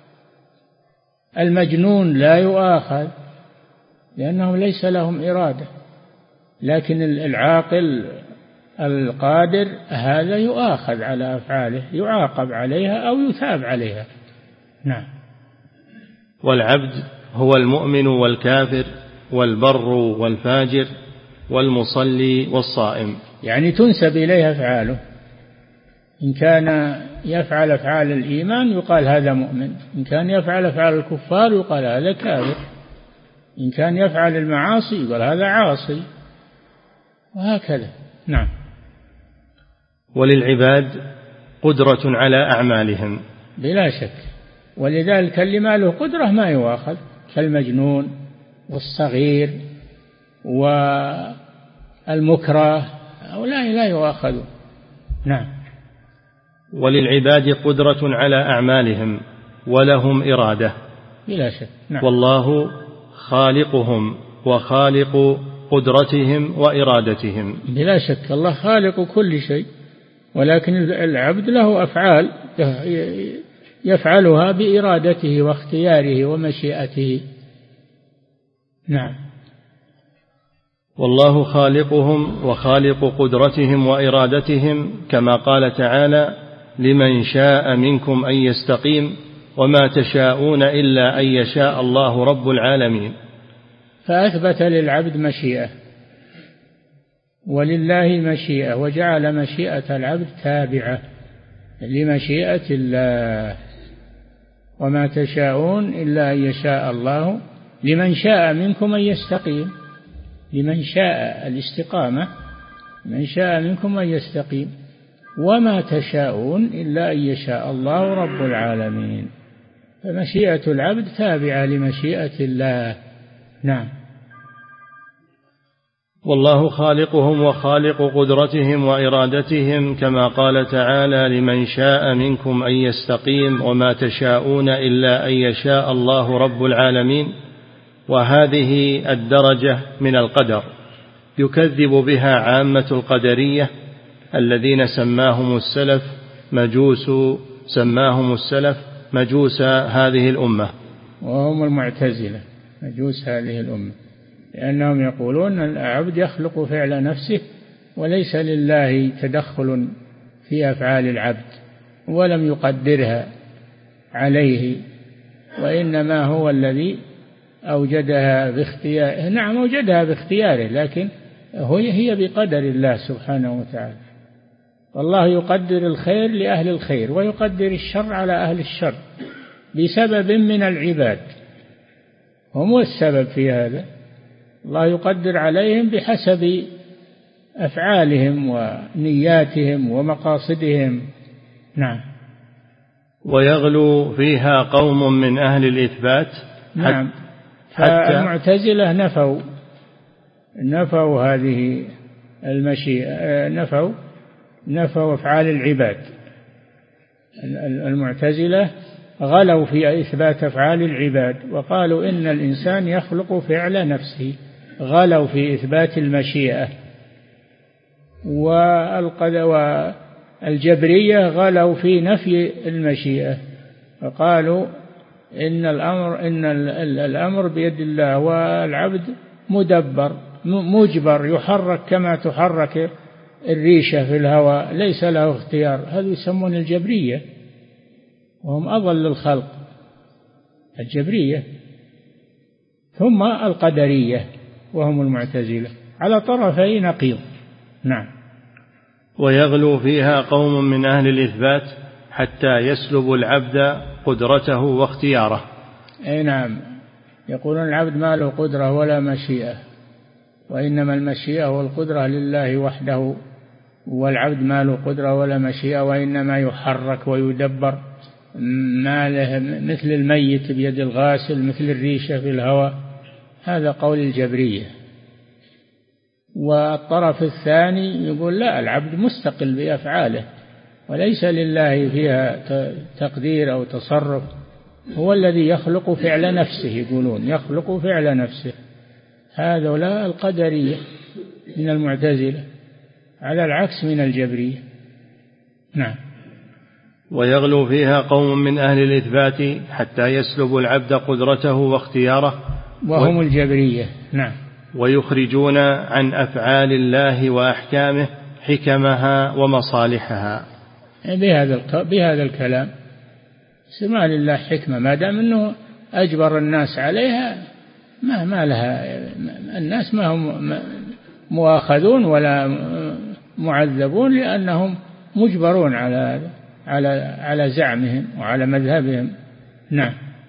المجنون لا يؤاخذ، لأنهم ليس لهم إرادة. لكن العاقل القادر هذا يؤاخذ على أفعاله، يعاقب عليها أو يثاب عليها. نعم. والعبد هو المؤمن والكافر والبر والفاجر والمصلي والصائم، يعني تنسب إليه أفعاله، إن كان يفعل أفعال الإيمان يقال هذا مؤمن، إن كان يفعل أفعال الكفار يقال هذا كافر، إن كان يفعل المعاصي يقال هذا عاصي، وهكذا. نعم. وللعباد قدرة على أعمالهم بلا شك، ولذلك اللي ما له قدرة ما يؤاخذ، كالمجنون والصغير والمكره هؤلاء لا يؤاخذون. نعم. وللعباد قدرة على أعمالهم ولهم إرادة بلا شك. نعم. والله خالقهم وخالق قدرتهم وإرادتهم. بلا شك الله خالق كل شيء، ولكن العبد له أفعال يفعلها بإرادته واختياره ومشيئته. نعم. والله خالقهم وخالق قدرتهم وإرادتهم، كما قال تعالى: لمن شاء منكم أن يستقيم وما تشاءون إلا أن يشاء الله رب العالمين. فأثبت للعبد مشيئة، ولله مشيئة، وجعل مشيئة العبد تابعة لمشيئة الله. وما تشاءون إلا أن يشاء الله، لمن شاء منكم أن يستقيم، لمن شاء الاستقامة، من شاء منكم أن يستقيم، وما تشاءون إلا أن يشاء الله رب العالمين. فمشيئة العبد تابعة لمشيئة الله. نعم. والله خالقهم وخالق قدرتهم وإرادتهم، كما قال تعالى: لمن شاء منكم أن يستقيم وما تشاءون إلا أن يشاء الله رب العالمين. وهذه الدرجة من القدر يكذب بها عامة القدرية الذين سماهم السلف مجوس سماهم السلف مجوس هذه الأمة، وهم المعتزلة مجوس هذه الأمة، لأنهم يقولون العبد يخلق فعل نفسه وليس لله تدخل في أفعال العبد ولم يقدرها عليه، وإنما هو الذي أوجدها باختياره. نعم أوجدها باختياره، لكن هي بقدر الله سبحانه وتعالى. والله يقدر الخير لأهل الخير ويقدر الشر على أهل الشر بسبب من العباد، هم السبب في هذا. الله يقدر عليهم بحسب أفعالهم ونياتهم ومقاصدهم. نعم. ويغلو فيها قوم من أهل الإثبات. نعم. فالمعتزلة نفوا نفوا هذه المشيئة، نفوا نفوا أفعال العباد. المعتزلة غلوا في إثبات أفعال العباد وقالوا إن الإنسان يخلق فعل نفسه، غلوا في إثبات المشيئة. والجبرية غلوا في نفي المشيئة، فقالوا إن الأمر إن الأمر بيد الله، والعبد مدبر مجبر يحرك كما تحرك الريشة في الهواء، ليس له اختيار. هذا يسمون الجبرية، وهم أضل الخلق، الجبرية. ثم القدرية وهم المعتزلة، على طرفي نقيض. نعم. ويغلو فيها قوم من أهل الإثبات حتى يسلب العبد قدرته واختياره. أي نعم، يقولون العبد ما له قدرة ولا مشيئة، وإنما المشيئة والقدرة لله وحده، والعبد ما له قدرة ولا مشيئة، وإنما يحرك ويدبر، ما له مثل الميت بيد الغاسل، مثل الريشة في الهواء. هذا قول الجبرية. والطرف الثاني يقول لا، العبد مستقل بأفعاله وليس لله فيها تقدير أو تصرف، هو الذي يخلق فعل نفسه، يقولون يخلق فعل نفسه. هذولا القدرية من المعتزلة، على العكس من الجبرية. نعم. ويغلو فيها قوم من أهل الإثبات حتى يسلب العبد قدرته واختياره، وهم الجبرية. نعم. ويخرجون عن أفعال الله وأحكامه حكمها ومصالحها. بهذا بهذا الكلام سمع لله حكمة، ما دام أنه أجبر الناس عليها ما ما لها، الناس ما هم مؤاخذون ولا معذبون لأنهم مجبرون على على على زعمهم وعلى مذهبهم. نعم.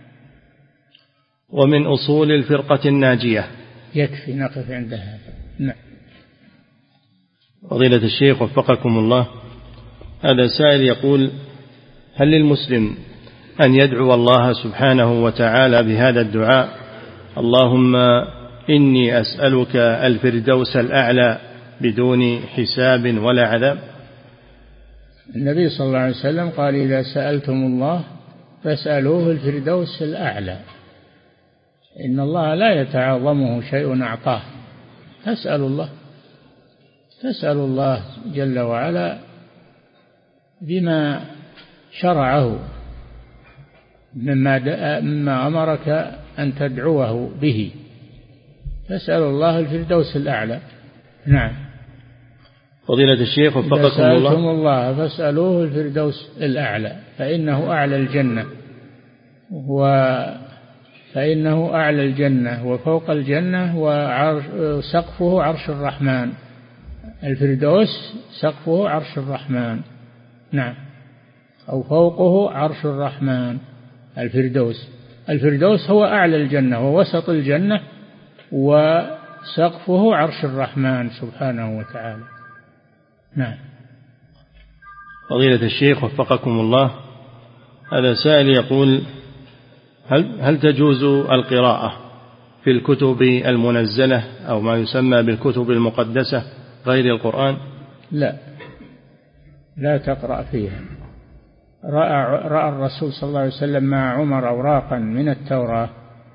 ومن أصول الفرقة الناجية. يكفي نقف عند هذا. نعم. فضيلة الشيخ وفقكم الله، هذا سائل يقول: هل للمسلم أن يدعو الله سبحانه وتعالى بهذا الدعاء: اللهم إني أسألك الفردوس الأعلى بدون حساب ولا عذاب؟ النبي صلى الله عليه وسلم قال: إذا سألتم الله فاسألوه الفردوس الأعلى، إن الله لا يتعاظمه شيء أعطاه. فاسأل الله فاسأل الله جل وعلا بما شرعه مما, مما أمرك أن تدعوه به، فاسأل الله الفردوس الأعلى. نعم. فضيلة الشيخ وفقكم الله، إذا سألتم الله فاسألوه الفردوس الأعلى فإنه أعلى الجنة، و فإنه أعلى الجنة وفوق الجنة، وسقفه عرش الرحمن. الفردوس سقفه عرش الرحمن. نعم. أو فوقه عرش الرحمن. الفردوس الفردوس هو أعلى الجنة ووسط الجنة، وسقفه عرش الرحمن سبحانه وتعالى. نعم. فضيلة الشيخ وفقكم الله، هذا سائل يقول: هل, هل تجوز القراءة في الكتب المنزلة أو ما يسمى بالكتب المقدسة غير القرآن؟ لا، لا تقرأ فيها. رأى, رأى الرسول صلى الله عليه وسلم مع عمر أوراقا من التوراة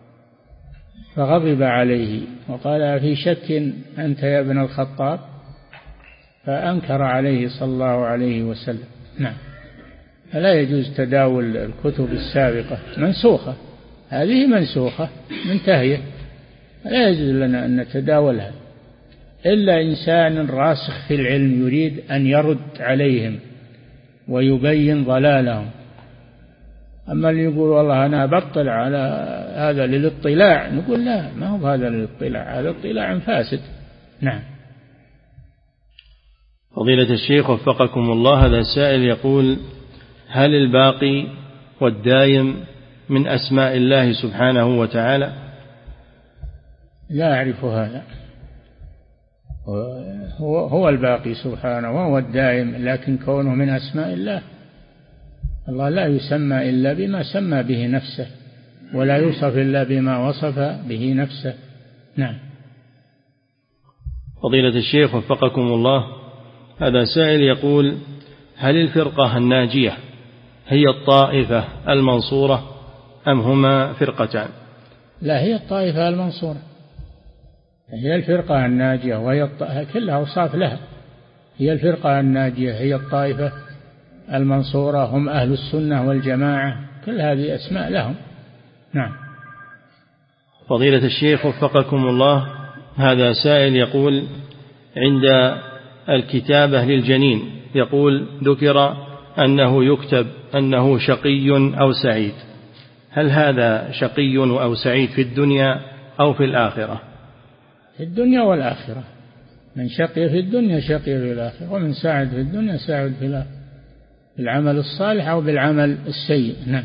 فغضب عليه وقال: في شك أنت يا ابن الخطاب؟ فأنكر عليه صلى الله عليه وسلم. نعم. فلا يجوز تداول الكتب السابقة، منسوخة، هذه منسوخة منتهية، لا يجوز لنا أن نتداولها إلا إنسان راسخ في العلم يريد أن يرد عليهم ويبين ضلالهم. أما اللي يقول والله أنا بطل على هذا للاطلاع، نقول لا، ما هو هذا للاطلاع، هذا اطلاع فاسد. نعم. فضيلة الشيخ وفقكم الله، هذا سائل يقول: هل الباقي والدايم من أسماء الله سبحانه وتعالى؟ لا أعرف هذا. هو, هو الباقي سبحانه وهو الدائم، لكن كونه من أسماء الله، الله لا يسمى إلا بما سمى به نفسه، ولا يوصف إلا بما وصف به نفسه. نعم. فضيلة الشيخ وفقكم الله، هذا سائل يقول: هل الفرقة الناجية هي الطائفة المنصورة أم هما فرقتان؟ لا، هي الطائفة المنصورة، هي الفرقة الناجية، وهي كلها أوصاف لها. هي الفرقة الناجية، هي الطائفة المنصورة، هم أهل السنة والجماعة، كل هذه أسماء لهم. نعم. فضيلة الشيخ وفقكم الله، هذا سائل يقول: عند الكتابة للجنين يقول ذكر أنه يكتب أنه شقي أو سعيد، هل هذا شقي أو سعيد في الدنيا أو في الآخرة؟ في الدنيا والآخرة، من شقي في الدنيا شقي في الآخرة، ومن سعد في الدنيا سعد في الآخرة، بالعمل الصالح أو بالعمل السيء. نعم.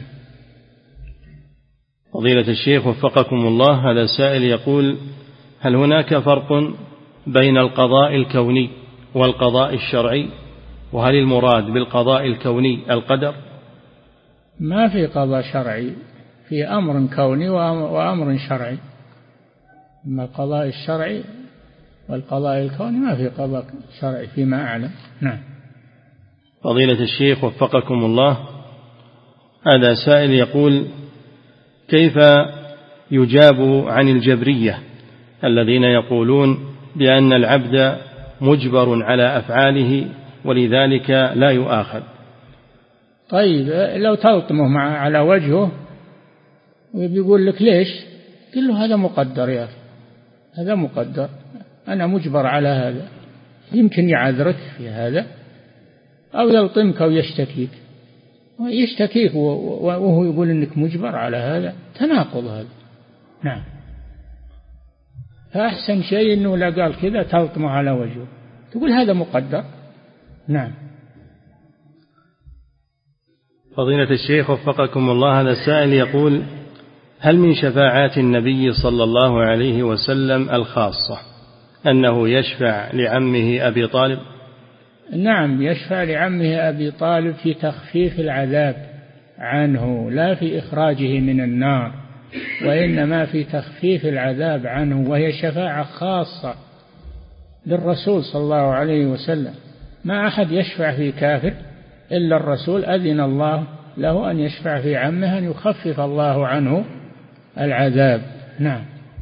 فضيلة الشيخ وفقكم الله، هذا سائل يقول: هل هناك فرق بين القضاء الكوني والقضاء الشرعي؟ وهل المراد بالقضاء الكوني القدر؟ ما في قضاء شرعي، في أمر كوني وأمر شرعي. أما القضاء الشرعي والقضاء الكوني ما في قضاء شرعي فيما أعلم. نعم. فضيلة الشيخ وفقكم الله، هذا سائل يقول: كيف يجاب عن الجبرية الذين يقولون بأن العبد مجبر على أفعاله ولذلك لا يؤاخذ؟ طيب لو تلطمه مع على وجهه ويقول لك ليش، قل له هذا مقدر يا أخي، هذا مقدر، أنا مجبر على هذا. يمكن يعذرك في هذا، أو يلطمك أو يشتكيك، يشتكيك وهو يقول إنك مجبر على هذا، تناقض هذا. نعم. فأحسن شيء إنه لا قال كذا تلطمه على وجهه، تقول هذا مقدر. نعم. فضيلة الشيخ وفقكم الله، هذا السائل يقول: هل من شفاعات النبي صلى الله عليه وسلم الخاصة أنه يشفع لعمه أبي طالب؟ نعم، يشفع لعمه أبي طالب في تخفيف العذاب عنه، لا في إخراجه من النار، وإنما في تخفيف العذاب عنه، وهي شفاعة خاصة للرسول صلى الله عليه وسلم. ما أحد يشفع في كافر إلا الرسول أذن الله له أن يشفع في عمه، أن يخفف الله عنه العذاب. نعم.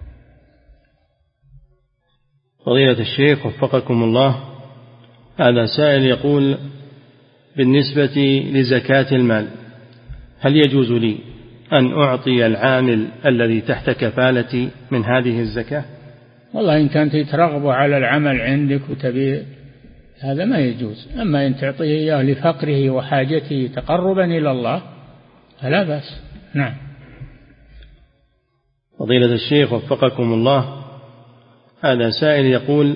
فضيلة الشيخ وفقكم الله، هذا سائل يقول: بالنسبة لزكاة المال، هل يجوز لي أن أعطي العامل الذي تحت كفالتي من هذه الزكاة؟ والله إن كنت ترغب على العمل عندك وتبي هذا ما يجوز، أما إن تعطيه إياه لفقره وحاجته تقربا إلى الله فلا بأس. نعم. فضيلة الشيخ وفقكم الله، هذا سائل يقول: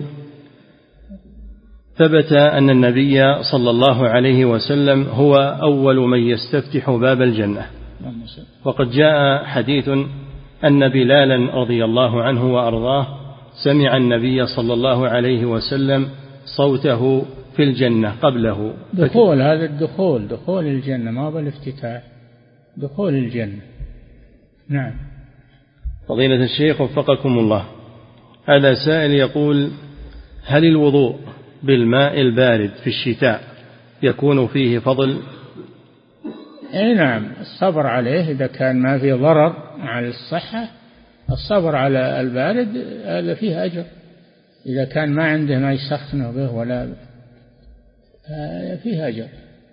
ثبت أن النبي صلى الله عليه وسلم هو أول من يستفتح باب الجنة، وقد جاء حديث أن بلالا رضي الله عنه وأرضاه سمع النبي صلى الله عليه وسلم صوته في الجنة قبله. دخول، هذا الدخول دخول الجنة، ما هو الافتتاح، دخول الجنة. نعم. فضيلة الشيخ وفقكم الله، هذا سائل يقول: هل الوضوء بالماء البارد في الشتاء يكون فيه فضل؟ اي نعم، الصبر عليه إذا كان ما فيه ضرر على الصحة، الصبر على البارد هذا فيه أجر، إذا كان ما عنده ما يسخنه به ولا فيه أجر.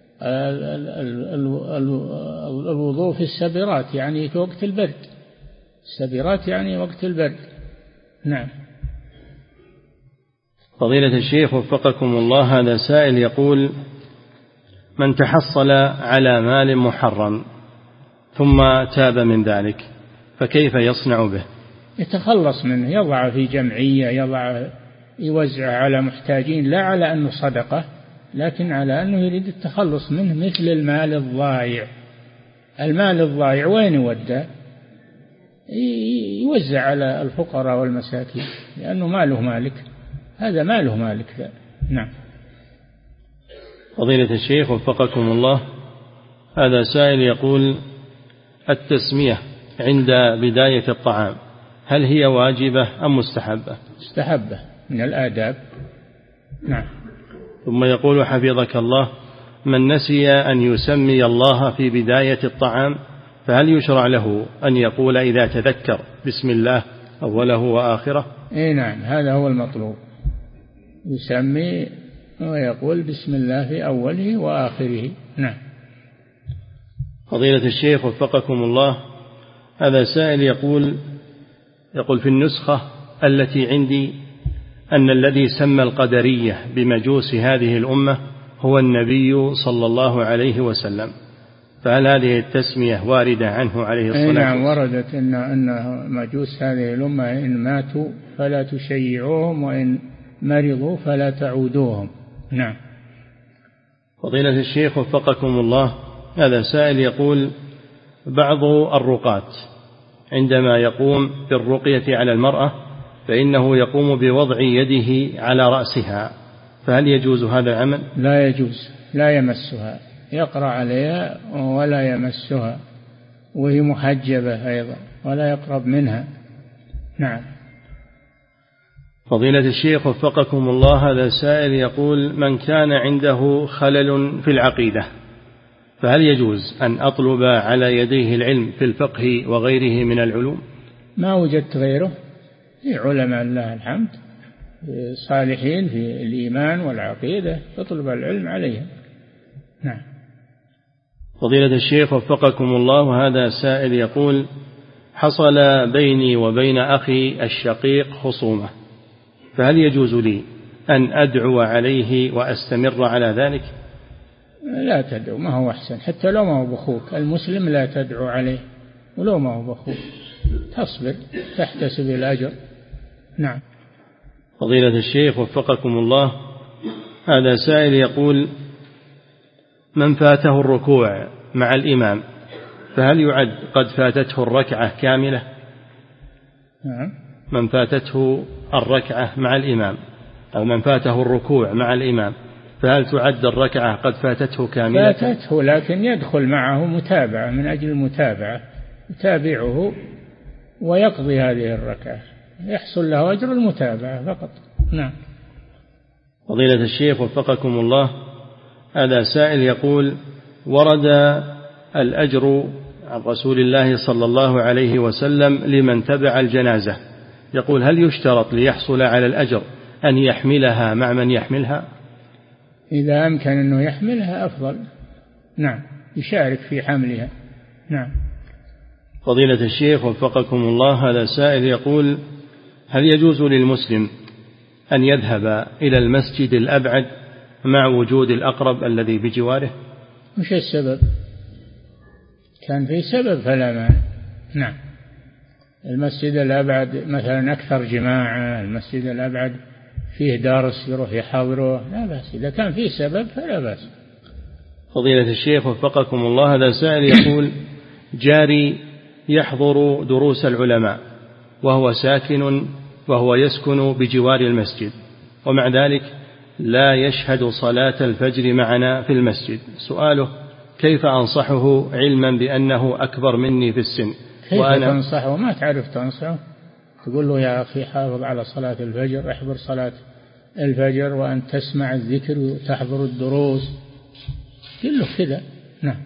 الوضوء في السبرات يعني في وقت البرد، السبرات يعني وقت البرد. نعم. فضيلة الشيخ وفقكم الله، هذا سائل يقول: من تحصل على مال محرم ثم تاب من ذلك فكيف يصنع به؟ يتخلص منه، يضع في جمعية، يضع يوزع على محتاجين، لا على أنه صدقة، لكن على أنه يريد التخلص منه، مثل المال الضائع. المال الضائع وين يودى؟ يوزع على الفقراء والمساكين، لأنه ماله مالك، هذا ماله مالك. لا. نعم. فضيلة الشيخ وفقكم الله، هذا سائل يقول: التسمية عند بداية الطعام هل هي واجبة أم مستحبة؟ مستحبة، من الآداب. نعم. ثم يقول حفظك الله: من نسي أن يسمي الله في بداية الطعام فهل يشرع له أن يقول إذا تذكر بسم الله أوله وآخره؟ إيه نعم، هذا هو المطلوب، يسمي ويقول بسم الله في أوله وآخره. نعم. فضيلة الشيخ وفقكم الله، هذا سائل يقول يقول في النسخة التي عندي أن الذي سمى القدرية بمجوس هذه الأمة هو النبي صلى الله عليه وسلم، فهل هذه التسمية واردة عنه عليه الصلاة والسلام؟ نعم، وردت إن أن مجوس هذه الأمة إن ماتوا فلا تشيعوهم، وإن مرضوا فلا تعودوهم. نعم. فضيلة الشيخ وفقكم الله، هذا سائل يقول: بعض الرقاة عندما يقوم بالرقية على المرأة فإنه يقوم بوضع يده على رأسها، فهل يجوز هذا العمل؟ لا يجوز، لا يمسها، يقرأ عليها ولا يمسها، وهي محجبة أيضا ولا يقرب منها. نعم. فضيلة الشيخ وفقكم الله، هذا سائل يقول: من كان عنده خلل في العقيدة فهل يجوز أن أطلب على يديه العلم في الفقه وغيره من العلوم؟ ما وجدت غيره، في علماء الله الحمد صالحين في الإيمان والعقيدة، تطلب العلم عليهم. نعم. فضيلة الشيخ وفقكم الله، هذا سائل يقول: حصل بيني وبين أخي الشقيق خصومة، فهل يجوز لي أن أدعو عليه وأستمر على ذلك؟ لا تدعو، ما هو أحسن، حتى لو ما هو بأخوك المسلم لا تدعو عليه، ولو ما هو بأخوك تصبر تحتسب الأجر. نعم. فضيلة الشيخ وفقكم الله، هذا سائل يقول: من فاته الركوع مع الإمام، فهل يعد قد فاتته الركعة كاملة؟ نعم. من فاتته الركعة مع الإمام أو من فاته الركوع مع الإمام، فهل تعد الركعة قد فاتته كاملة؟ فاتته، لكن يدخل معه متابعة من أجل المتابعة، يتابعه ويقضي هذه الركعة، يحصل له أجر المتابعة فقط. نعم. فضيلة الشيخ وفقكم الله، هذا سائل يقول: ورد الأجر عن رسول الله صلى الله عليه وسلم لمن تبع الجنازة، يقول: هل يشترط ليحصل على الأجر أن يحملها مع من يحملها؟ إذا أمكن أنه يحملها أفضل، نعم، يشارك في حملها. نعم. فضيلة الشيخ وفقكم الله، هذا سائل يقول: هل يجوز للمسلم أن يذهب إلى المسجد الأبعد مع وجود الأقرب الذي بجواره؟ مش السبب، كان في سبب فلا مانع. نعم. المسجد الأبعد مثلا أكثر جماعة، المسجد الأبعد فيه درس يروح يحاضره، لا بأس، إذا كان فيه سبب فلا بأس. فضيلة الشيخ وفقكم الله، هذا سائل يقول: جاري يحضر دروس العلماء وهو ساكن وهو يسكن بجوار المسجد، ومع ذلك لا يشهد صلاة الفجر معنا في المسجد. سؤاله: كيف أنصحه علما بأنه أكبر مني في السن؟ كيف وأنا تنصحه؟ ما تعرف تنصحه، تقول له: يا أخي حافظ على صلاة الفجر، احضر صلاة الفجر وأن تسمع الذكر وتحضر الدروس، قل له كذا. نعم.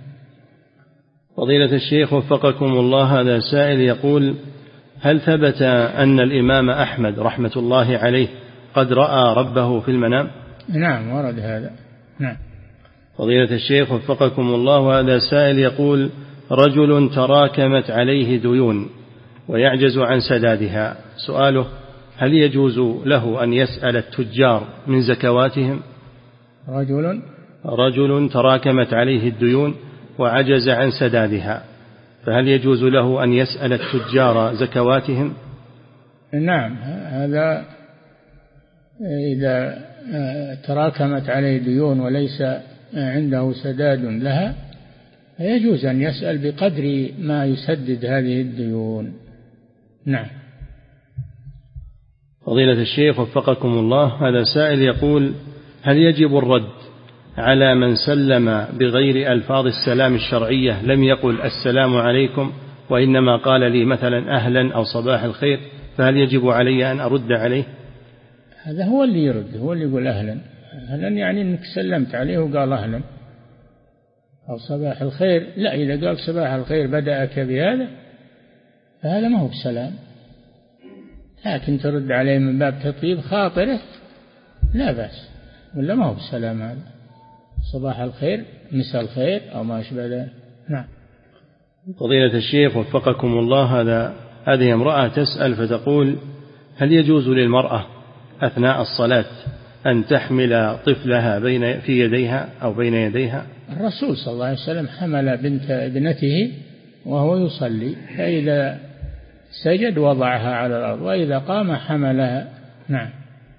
فضيلة الشيخ وفقكم الله، هذا سائل يقول: هل ثبت أن الإمام أحمد رحمة الله عليه قد رأى ربه في المنام؟ نعم، ورد هذا. نعم. فضيلة الشيخ وفقكم الله، هذا سائل يقول: رجل تراكمت عليه ديون ويعجز عن سدادها، سؤاله: هل يجوز له أن يسأل التجار من زكواتهم؟ رجل رجل تراكمت عليه الديون وعجز عن سدادها، فهل يجوز له أن يسأل التجار زكواتهم؟ نعم، هذا إذا تراكمت عليه ديون وليس عنده سداد لها يجوز أن يسأل بقدر ما يسدد هذه الديون. نعم. فضيلة الشيخ وفقكم الله، هذا سائل يقول: هل يجب الرد على من سلم بغير ألفاظ السلام الشرعية، لم يقل السلام عليكم وإنما قال لي مثلا أهلا أو صباح الخير، فهل يجب علي أن أرد عليه؟ هذا هو اللي يرد، هو اللي يقول أهلا. أهلا يعني أنك سلمت عليه وقال أهلا، أو صباح الخير لا، إذا قال صباح الخير بدأك بهذا فهذا ما هو بسلام، لكن ترد عليه من باب تطيب خاطره لا بأس، ولا ما هو بسلام هذا، صباح الخير مساء الخير أو ما أشبه ذلك. نعم. فضيلة الشيخ وفقكم الله، هذا هذه امرأة تسأل فتقول: هل يجوز للمرأة أثناء الصلاة أن تحمل طفلها بين في يديها أو بين يديها؟ الرسول صلى الله عليه وسلم حمل بنت ابنته وهو يصلي، فإذا سجد وضعها على الأرض وإذا قام حملها. نعم.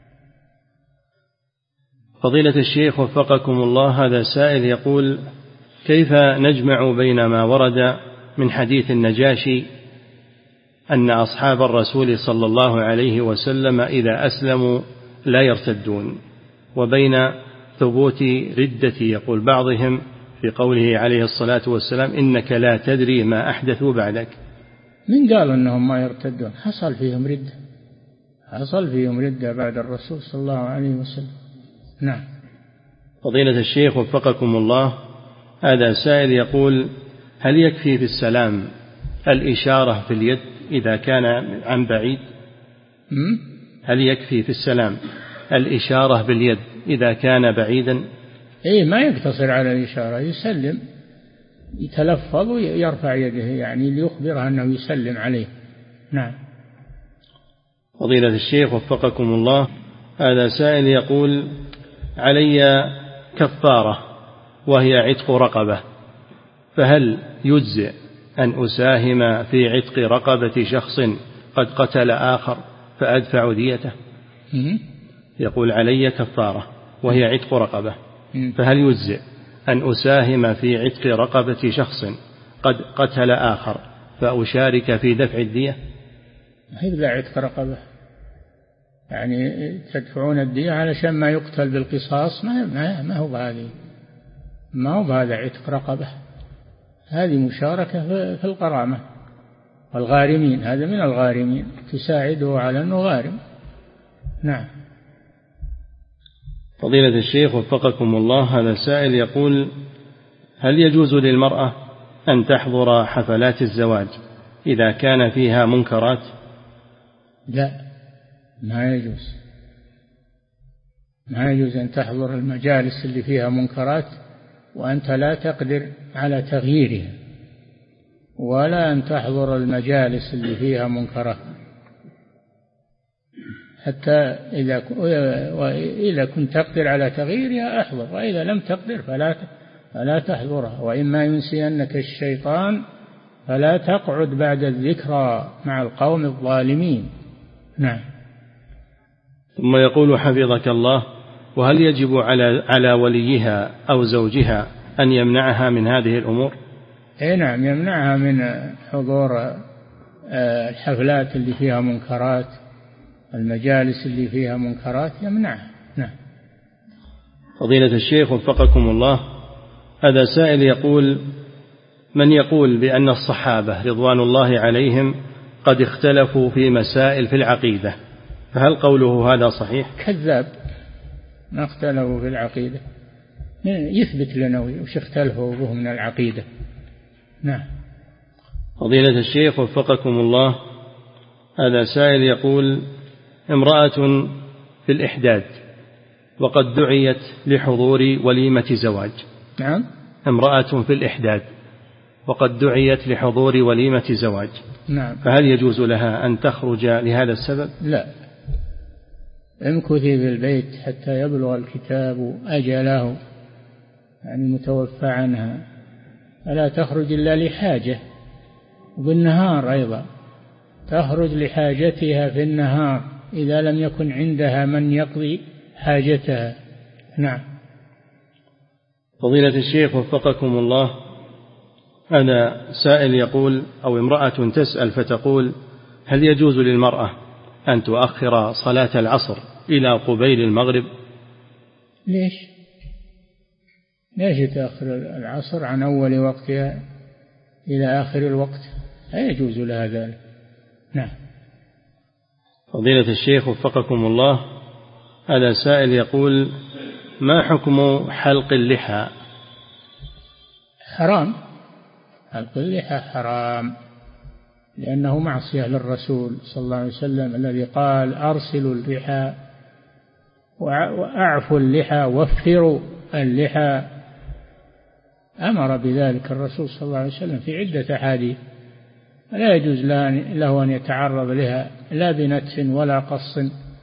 فضيلة الشيخ وفقكم الله، هذا سائل يقول: كيف نجمع بين ما ورد من حديث النجاشي أن أصحاب الرسول صلى الله عليه وسلم إذا أسلموا لا يرتدون، وبين ثبوت ردة يقول بعضهم في قوله عليه الصلاة والسلام: إنك لا تدري ما أحدثوا بعدك؟ من قال أنهم ما يرتدون؟ حصل فيهم ردة، حصل فيهم ردة بعد الرسول صلى الله عليه وسلم. نعم. فضيلة الشيخ وفقكم الله، هذا سائل يقول: هل يكفي في السلام الإشارة في اليد إذا كان عن بعيد؟ هل يكفي في السلام الإشارة باليد إذا كان بعيدا؟ إيه، ما يقتصر على الإشارة، يسلم، يتلفظ ويرفع يده يعني ليخبرها أنه يسلم عليه. نعم. فضيلة الشيخ وفقكم الله، هذا سائل يقول: علي كفارة وهي عتق رقبة، فهل يجزئ أن أساهم في عتق رقبة شخص قد قتل آخر فأدفع ديته؟ يقول: علي كفارة وهي عتق رقبة، فهل يجزئ أن أساهم في عتق رقبة شخص قد قتل آخر فأشارك في دفع الدية؟ هذا عتق رقبة، يعني تدفعون الدية علشان ما يقتل بالقصاص، ما ما, ما هو بهذه ما هو بهذا عتق رقبة، هذه مشاركة في الغرامة والغارمين، هذا من الغارمين، تساعده على أنه غارم. نعم. فضيلة الشيخ وفقكم الله، هذا سائل يقول: هل يجوز للمرأة أن تحضر حفلات الزواج إذا كان فيها منكرات؟ لا، ما يجوز، ما يجوز أن تحضر المجالس اللي فيها منكرات وأنت لا تقدر على تغييرها، ولا أن تحضر المجالس اللي فيها منكرات، حتى إذا إذا كنت تقدر على تغييرها أحضر، وإذا لم تقدر فلا فلا تحضرها، وإما ينسينك الشيطان فلا تقعد بعد الذكرى مع القوم الظالمين. نعم. ثم يقول حفظك الله: وهل يجب على على وليها أو زوجها أن يمنعها من هذه الأمور؟ أي نعم، يمنعها من حضور الحفلات اللي فيها منكرات، المجالس اللي فيها منكرات يمنعها. نعم. فضيلة الشيخ وفقكم الله، هذا سائل يقول: من يقول بأن الصحابة رضوان الله عليهم قد اختلفوا في مسائل في العقيدة، فهل قوله هذا صحيح؟ كذاب، ما اختلفوا في العقيدة، يثبت لنا وش اختلفوا به من العقيدة. نعم. فضيلة الشيخ وفقكم الله، هذا سائل يقول: امرأة في الإحداد وقد دعيت لحضور وليمة زواج. نعم. امرأة في الإحداد وقد دعيت لحضور وليمة زواج. نعم. فهل يجوز لها أن تخرج لهذا السبب؟ لا، امكثي في البيت حتى يبلغ الكتاب أجله، يعني متوفى عنها، فلا تخرج إلا لحاجة، وبالنهار أيضا تخرج لحاجتها في النهار إذا لم يكن عندها من يقضي حاجتها. نعم. فضيلة الشيخ وفقكم الله، أنا سائل يقول، أو امرأة تسأل فتقول: هل يجوز للمرأة أن تؤخر صلاة العصر إلى قبيل المغرب؟ ليش؟ ليش تأخر العصر عن أول وقتها إلى آخر الوقت؟ لا يجوز لها ذلك. نعم. فضيلة الشيخ وفقكم الله، هذا سائل يقول: ما حكم حلق اللحى؟ حرام، حلق اللحى حرام، لأنه معصية للرسول صلى الله عليه وسلم الذي قال: أرسلوا اللحى وأعفوا اللحى وفروا اللحى، أمر بذلك الرسول صلى الله عليه وسلم في عدة أحاديث، لا يجوز له أن يتعرض لها لا بنتف ولا قص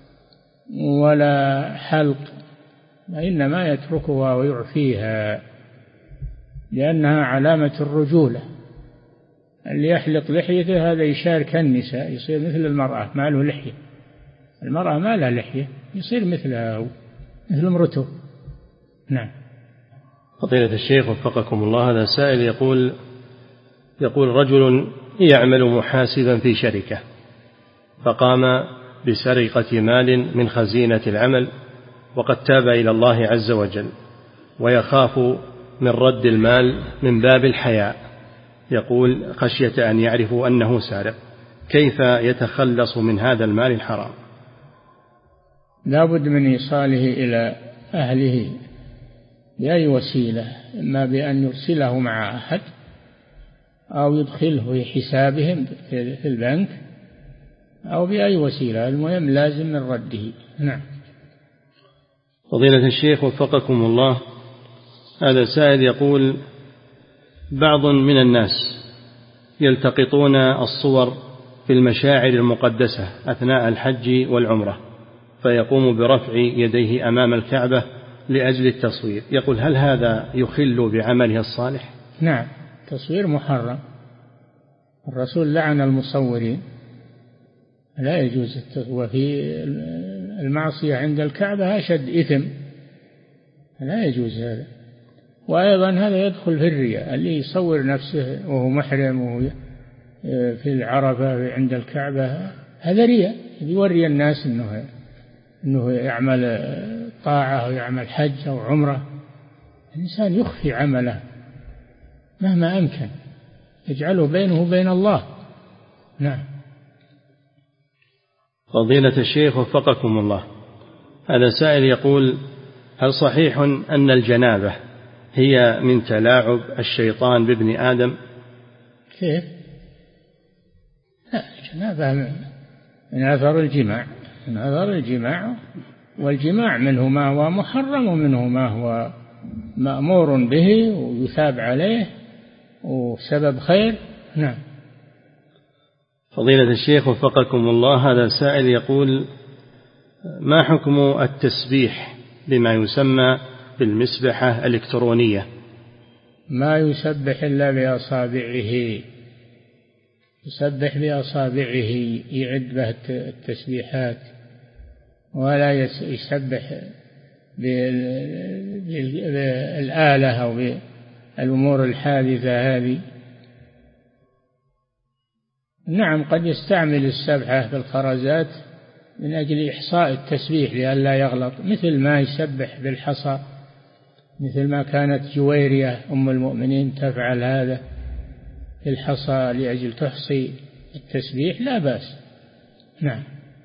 ولا حلق، إنما يتركها ويعفيها، لأنها علامة الرجولة. اللي يحلق لحيته هذا يشارك النساء، يصير مثل المرأة ما له لحية، المرأة ما لها لحية يصير مثلها هو، مثل امرته. نعم. فضيلة الشيخ وفقكم الله، هذا سائل يقول: يقول رجل يعمل محاسبا في شركة، فقام بسرقة مال من خزينة العمل، وقد تاب إلى الله عز وجل، ويخاف من رد المال من باب الحياء، يقول خشية أن يعرفوا أنه سارق، كيف يتخلص من هذا المال الحرام؟ لا بد من إيصاله إلى أهله بأي وسيلة، إما بأن يرسله مع أحد أو يدخله في حسابهم في البنك أو بأي وسيلة، المهم لازم من رده. نعم. فضيلة الشيخ وفقكم الله، هذا سائل يقول: بعض من الناس يلتقطون الصور في المشاعر المقدسة أثناء الحج والعمرة، فيقوم برفع يديه أمام الكعبة لأجل التصوير، يقول: هل هذا يخل بعمله الصالح؟ نعم، تصوير محرم، الرسول لعن المصورين، لا يجوز التصوير، في المعصية عند الكعبة أشد إثم، لا يجوز هذا. وأيضا هذا يدخل في الرياء، اللي يصور نفسه وهو محرم وهو في العرفة عند الكعبة، هذا رياء، يوري الناس أنه أنه يعمل طاعة ويعمل حج أو عمرة. الإنسان يخفي عمله مهما أمكن، يجعله بينه وبين الله. نعم. فضيلة الشيخ وفقكم الله، هذا سائل يقول: هل صحيح أن الجنابة هي من تلاعب الشيطان بابن آدم؟ كيف؟ لا، الجنابة من أثر الجماع، من أثر الجماع، والجماع منه ما هو محرم ومنه ما هو مأمور به ويثاب عليه وسبب خير. نعم. فضيلة الشيخ وفقكم الله، هذا سائل يقول: ما حكم التسبيح بما يسمى بالمسبحة الإلكترونية؟ ما يسبح إلا بأصابعه، يسبح بأصابعه، يعد به التسبيحات، ولا يسبح بالآلة أو بالأمور الحادثة هذه. نعم، قد يستعمل السبحة بالخرزات من أجل إحصاء التسبيح لئلا يغلط، مثل ما يسبح بالحصى، مثل ما كانت جويرية أم المؤمنين تفعل هذا بالحصى لأجل تحصي التسبيح، لا بأس. نعم.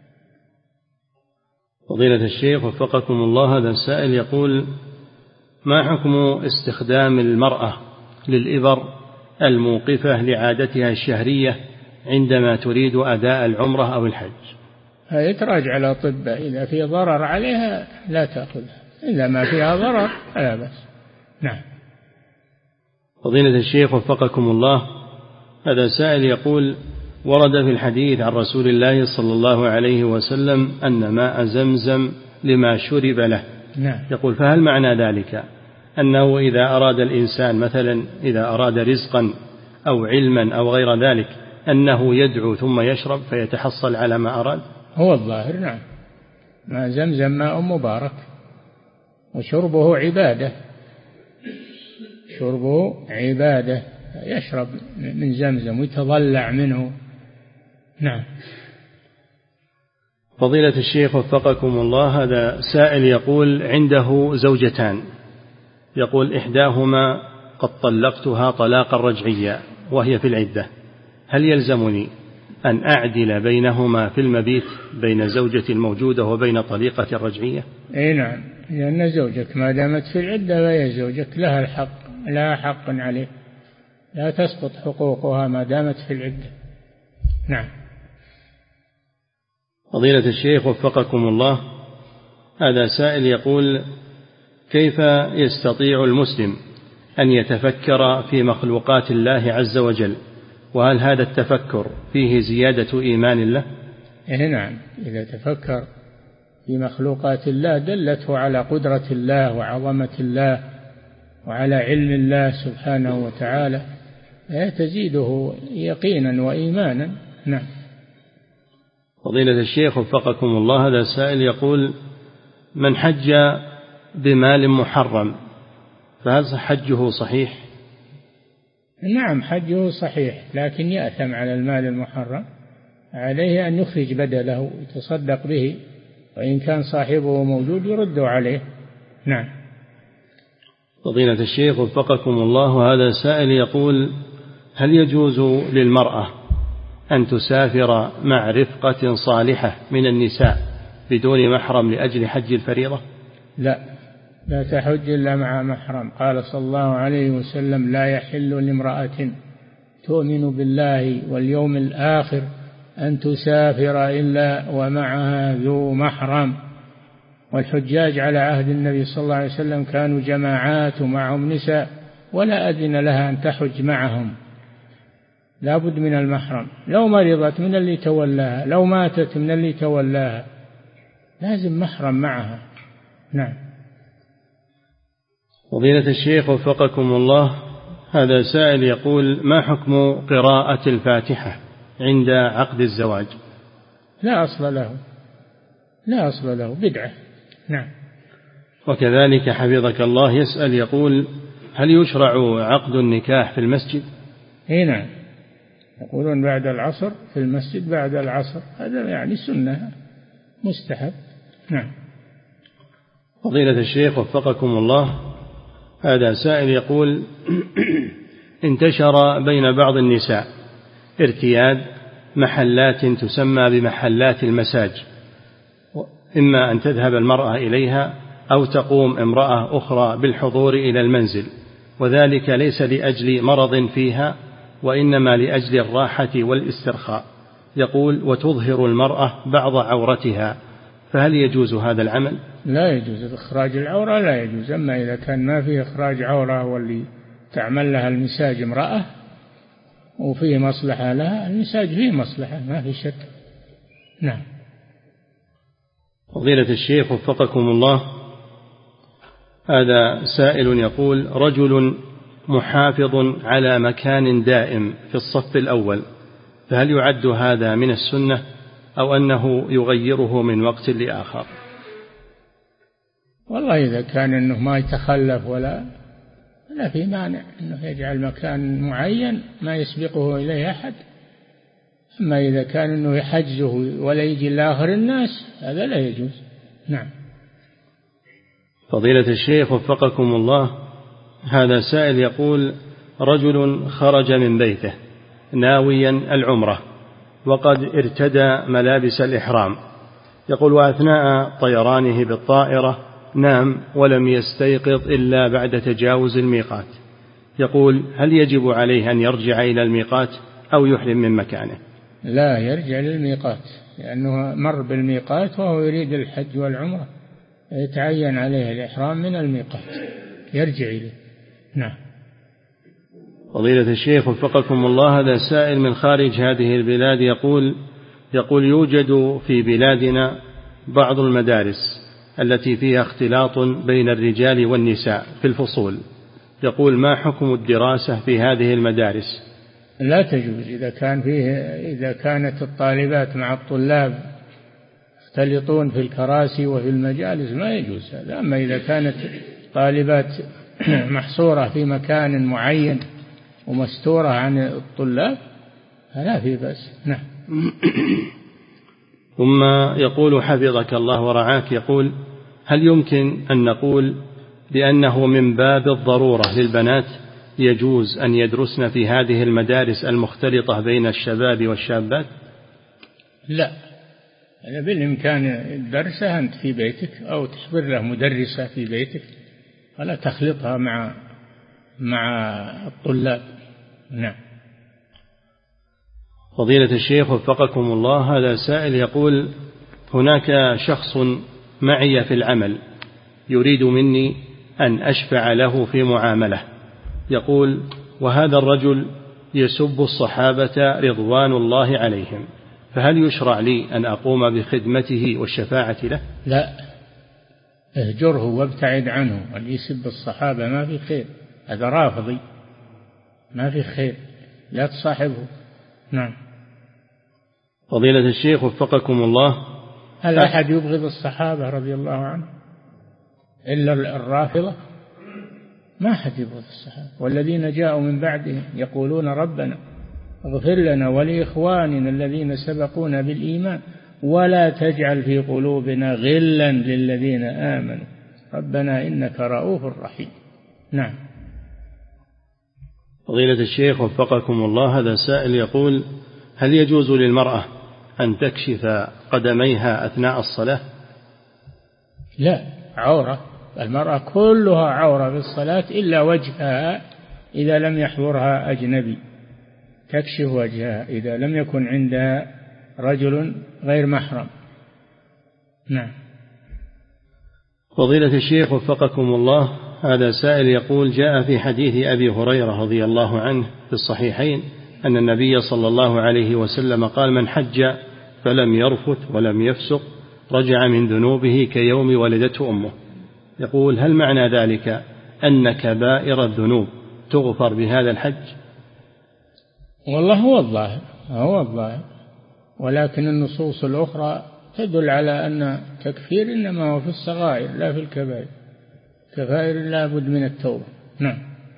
فضيلة الشيخ وفقكم الله، هذا السائل يقول: ما حكم استخدام المرأة للإبر الموقفة لعادتها الشهرية عندما تريد أداء العمرة أو الحج؟ هذه تراجع على أطباء، إذا في ضرر عليها لا تأخذها، إذا ما فيها ضرر لا بأس. نعم. فضيلة الشيخ وفقكم الله، هذا سائل يقول: ورد في الحديث عن رسول الله صلى الله عليه وسلم أن ماء زمزم لما شرب له. نعم. يقول: فهل معنى ذلك أنه إذا أراد الإنسان مثلا إذا أراد رزقا أو علما أو غير ذلك أنه يدعو ثم يشرب فيتحصل على ما أراد؟ هو الظاهر. نعم، ماء زمزم ماء مبارك، وشربه عبادة، شربه عبادة، يشرب من زمزم ويتضلع منه. نعم. فضيلة الشيخ وفقكم الله، هذا سائل يقول: عنده زوجتان، يقول: إحداهما قد طلقتها طلاقا رجعيا وهي في العدة، هل يلزمني أن أعدل بينهما في المبيت بين زوجتي الموجودة وبين طليقة الرجعية؟ أي نعم، لأن زوجك ما دامت في العدة فهي زوجك، لها الحق، لها حق عليه، لا تسقط حقوقها ما دامت في العدة. نعم. فضيلة الشيخ وفقكم الله، هذا سائل يقول: كيف يستطيع المسلم أن يتفكر في مخلوقات الله عز وجل، وهل هذا التفكر فيه زيادة إيمان له؟ إيه نعم، إذا تفكر في مخلوقات الله دلته على قدرة الله وعظمة الله وعلى علم الله سبحانه وتعالى، تزيده يقينا وإيمانا. نعم. فضيلة الشيخ وفقكم الله، هذا السائل يقول: من حج بمال محرم فهل حجه صحيح؟ نعم، حجه صحيح، لكن يأثم على المال المحرم، عليه أن يخرج بدله ويتصدق به، وإن كان صاحبه موجود يرد عليه. نعم. فضيلة الشيخ وفقكم الله، هذا سائل يقول: هل يجوز للمرأة أن تسافر مع رفقة صالحة من النساء بدون محرم لأجل حج الفريضة؟ لا، لا تحج إلا مع محرم. قال صلى الله عليه وسلم: لا يحل لامرأة تؤمن بالله واليوم الآخر أن تسافر إلا ومعها ذو محرم. والحجاج على عهد النبي صلى الله عليه وسلم كانوا جماعات ومعهم نساء، ولا أذن لها أن تحج معهم، لا بد من المحرم، لو مرضت من اللي تولاها، لو ماتت من اللي تولاها، لازم محرم معها. نعم. فضيلة الشيخ وفقكم الله، هذا سائل يقول: ما حكم قراءة الفاتحة عند عقد الزواج؟ لا أصل له، لا أصل له، بدعة. نعم. وكذلك حفظك الله يسأل يقول: هل يشرع عقد النكاح في المسجد؟ هنا يقولون بعد العصر في المسجد بعد العصر، هذا يعني سنة مستحب. نعم. فضيلة الشيخ وفقكم الله، هذا سائل يقول انتشر بين بعض النساء ارتياد محلات تسمى بمحلات المساج، إما أن تذهب المرأة إليها أو تقوم امرأة أخرى بالحضور إلى المنزل، وذلك ليس لأجل مرض فيها وإنما لأجل الراحة والاسترخاء. يقول وتظهر المرأة بعض عورتها، فهل يجوز هذا العمل؟ لا يجوز إخراج العورة، لا يجوز. أما إذا كان ما فيه إخراج عورة واللي تعمل لها المساج امرأة وفيه مصلحة لها، المساج فيه مصلحة ما في شك. نعم. فضيلة الشيخ وفقكم الله، هذا سائل يقول رجل محافظ على مكان دائم في الصف الأول، فهل يعد هذا من السنة أو أنه يغيره من وقت لآخر؟ والله إذا كان أنه ما يتخلف ولا لا في مانع أنه يجعل مكان معين ما يسبقه إليه أحد. أما إذا كان أنه يحجزه ولا يجي لآخر الناس هذا لا يجوز. نعم. فضيلة الشيخ وفقكم الله، هذا سائل يقول رجل خرج من بيته ناويا العمرة وقد ارتدى ملابس الإحرام، يقول وأثناء طيرانه بالطائرة نام ولم يستيقظ إلا بعد تجاوز الميقات، يقول هل يجب عليه أن يرجع إلى الميقات أو يحرم من مكانه؟ لا، يرجع للميقات، لأنه مر بالميقات وهو يريد الحج والعمرة، يتعين عليه الإحرام من الميقات، يرجع إليه. نعم. فضيلة الشيخ وفقكم الله، هذا سائل من خارج هذه البلاد يقول يقول يوجد في بلادنا بعض المدارس التي فيها اختلاط بين الرجال والنساء في الفصول، يقول ما حكم الدراسة في هذه المدارس؟ لا تجوز. إذا كان فيه إذا كانت الطالبات مع الطلاب يختلطون في الكراسي وفي المجالس ما يجوز هذا. أما إذا كانت طالبات محصورة في مكان معين ومستورة عن الطلاب فلا في بأس. نعم. ثم يقول حفظك الله ورعاك، يقول هل يمكن أن نقول بأنه من باب الضرورة للبنات يجوز أن يدرسن في هذه المدارس المختلطة بين الشباب والشابات؟ لا، يعني بالإمكان الدرسة أنت في بيتك أو تحضر له مدرسة في بيتك ولا تخلطها مع مع الطلاب. نعم. فضيلة الشيخ وفقكم الله، هذا سائل يقول هناك شخص معي في العمل يريد مني أن أشفع له في معاملة، يقول وهذا الرجل يسب الصحابة رضوان الله عليهم، فهل يشرع لي أن أقوم بخدمته والشفاعة له؟ لا، اهجره وابتعد عنه، اللي يسب الصحابة ما في خير، هذا رافضي ما في خير، لا تصاحبه. نعم. فضيلة الشيخ وفقكم الله، هل أحد يبغض الصحابة رضي الله عنه إلا الرافضة؟ ما أحد يبغض الصحابة. والذين جاءوا من بعدهم يقولون ربنا اغفر لنا ولإخواننا الذين سبقونا بالإيمان ولا تجعل في قلوبنا غلا للذين آمنوا ربنا إنك رؤوف رحيم. نعم. فضيلة الشيخ وفقكم الله، هذا سائل يقول هل يجوز للمرأة أن تكشف قدميها أثناء الصلاة؟ لا، عورة المرأة كلها عورة في الصلاة إلا وجهها إذا لم يحضرها أجنبي، تكشف وجهها إذا لم يكن عندها رجل غير محرم. نعم. فضيلة الشيخ وفقكم الله، هذا سائل يقول جاء في حديث أبي هريرة رضي الله عنه في الصحيحين أن النبي صلى الله عليه وسلم قال من حج فلم يرفث ولم يفسق رجع من ذنوبه كيوم ولدته أمه، يقول هل معنى ذلك أن كبائر الذنوب تغفر بهذا الحج؟ والله هو الظاهر هو الظاهر ولكن النصوص الأخرى تدل على أن تكفير إنما هو في الصغائر لا في الكبائر، كبائر لا بد من التوبة. نعم.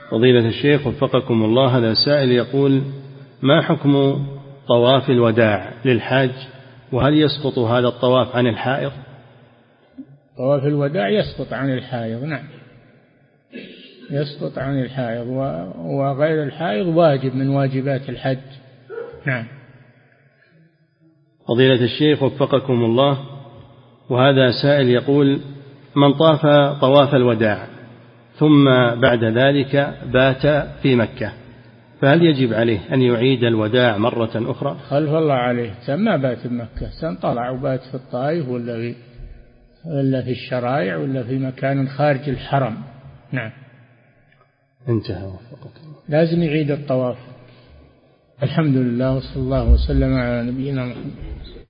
فضيلة الشيخ وفقكم الله، هذا سائل يقول: ما حكم طواف الوداع للحاج، وهل يسقط هذا الطواف عن الحائض؟ طواف الوداع يسقط عن الحائض، نعم يسقط عن الحائض، وغير الحائض واجب من واجبات الحج. نعم. فضيلة الشيخ وفقكم الله، وهذا سائل يقول: من طاف طواف الوداع ثم بعد ذلك بات في مكة، فهل يجب عليه أن يعيد الوداع مرة أخرى؟ خلف الله عليه، ما بات في مكة، سنطلع وبات في الطائف ولا في ولا في الشرائع ولا في مكان خارج الحرم. نعم. انتهى وفقكم. لازم يعيد الطواف. الحمد لله، وصلى الله وسلم على نبينا محمد.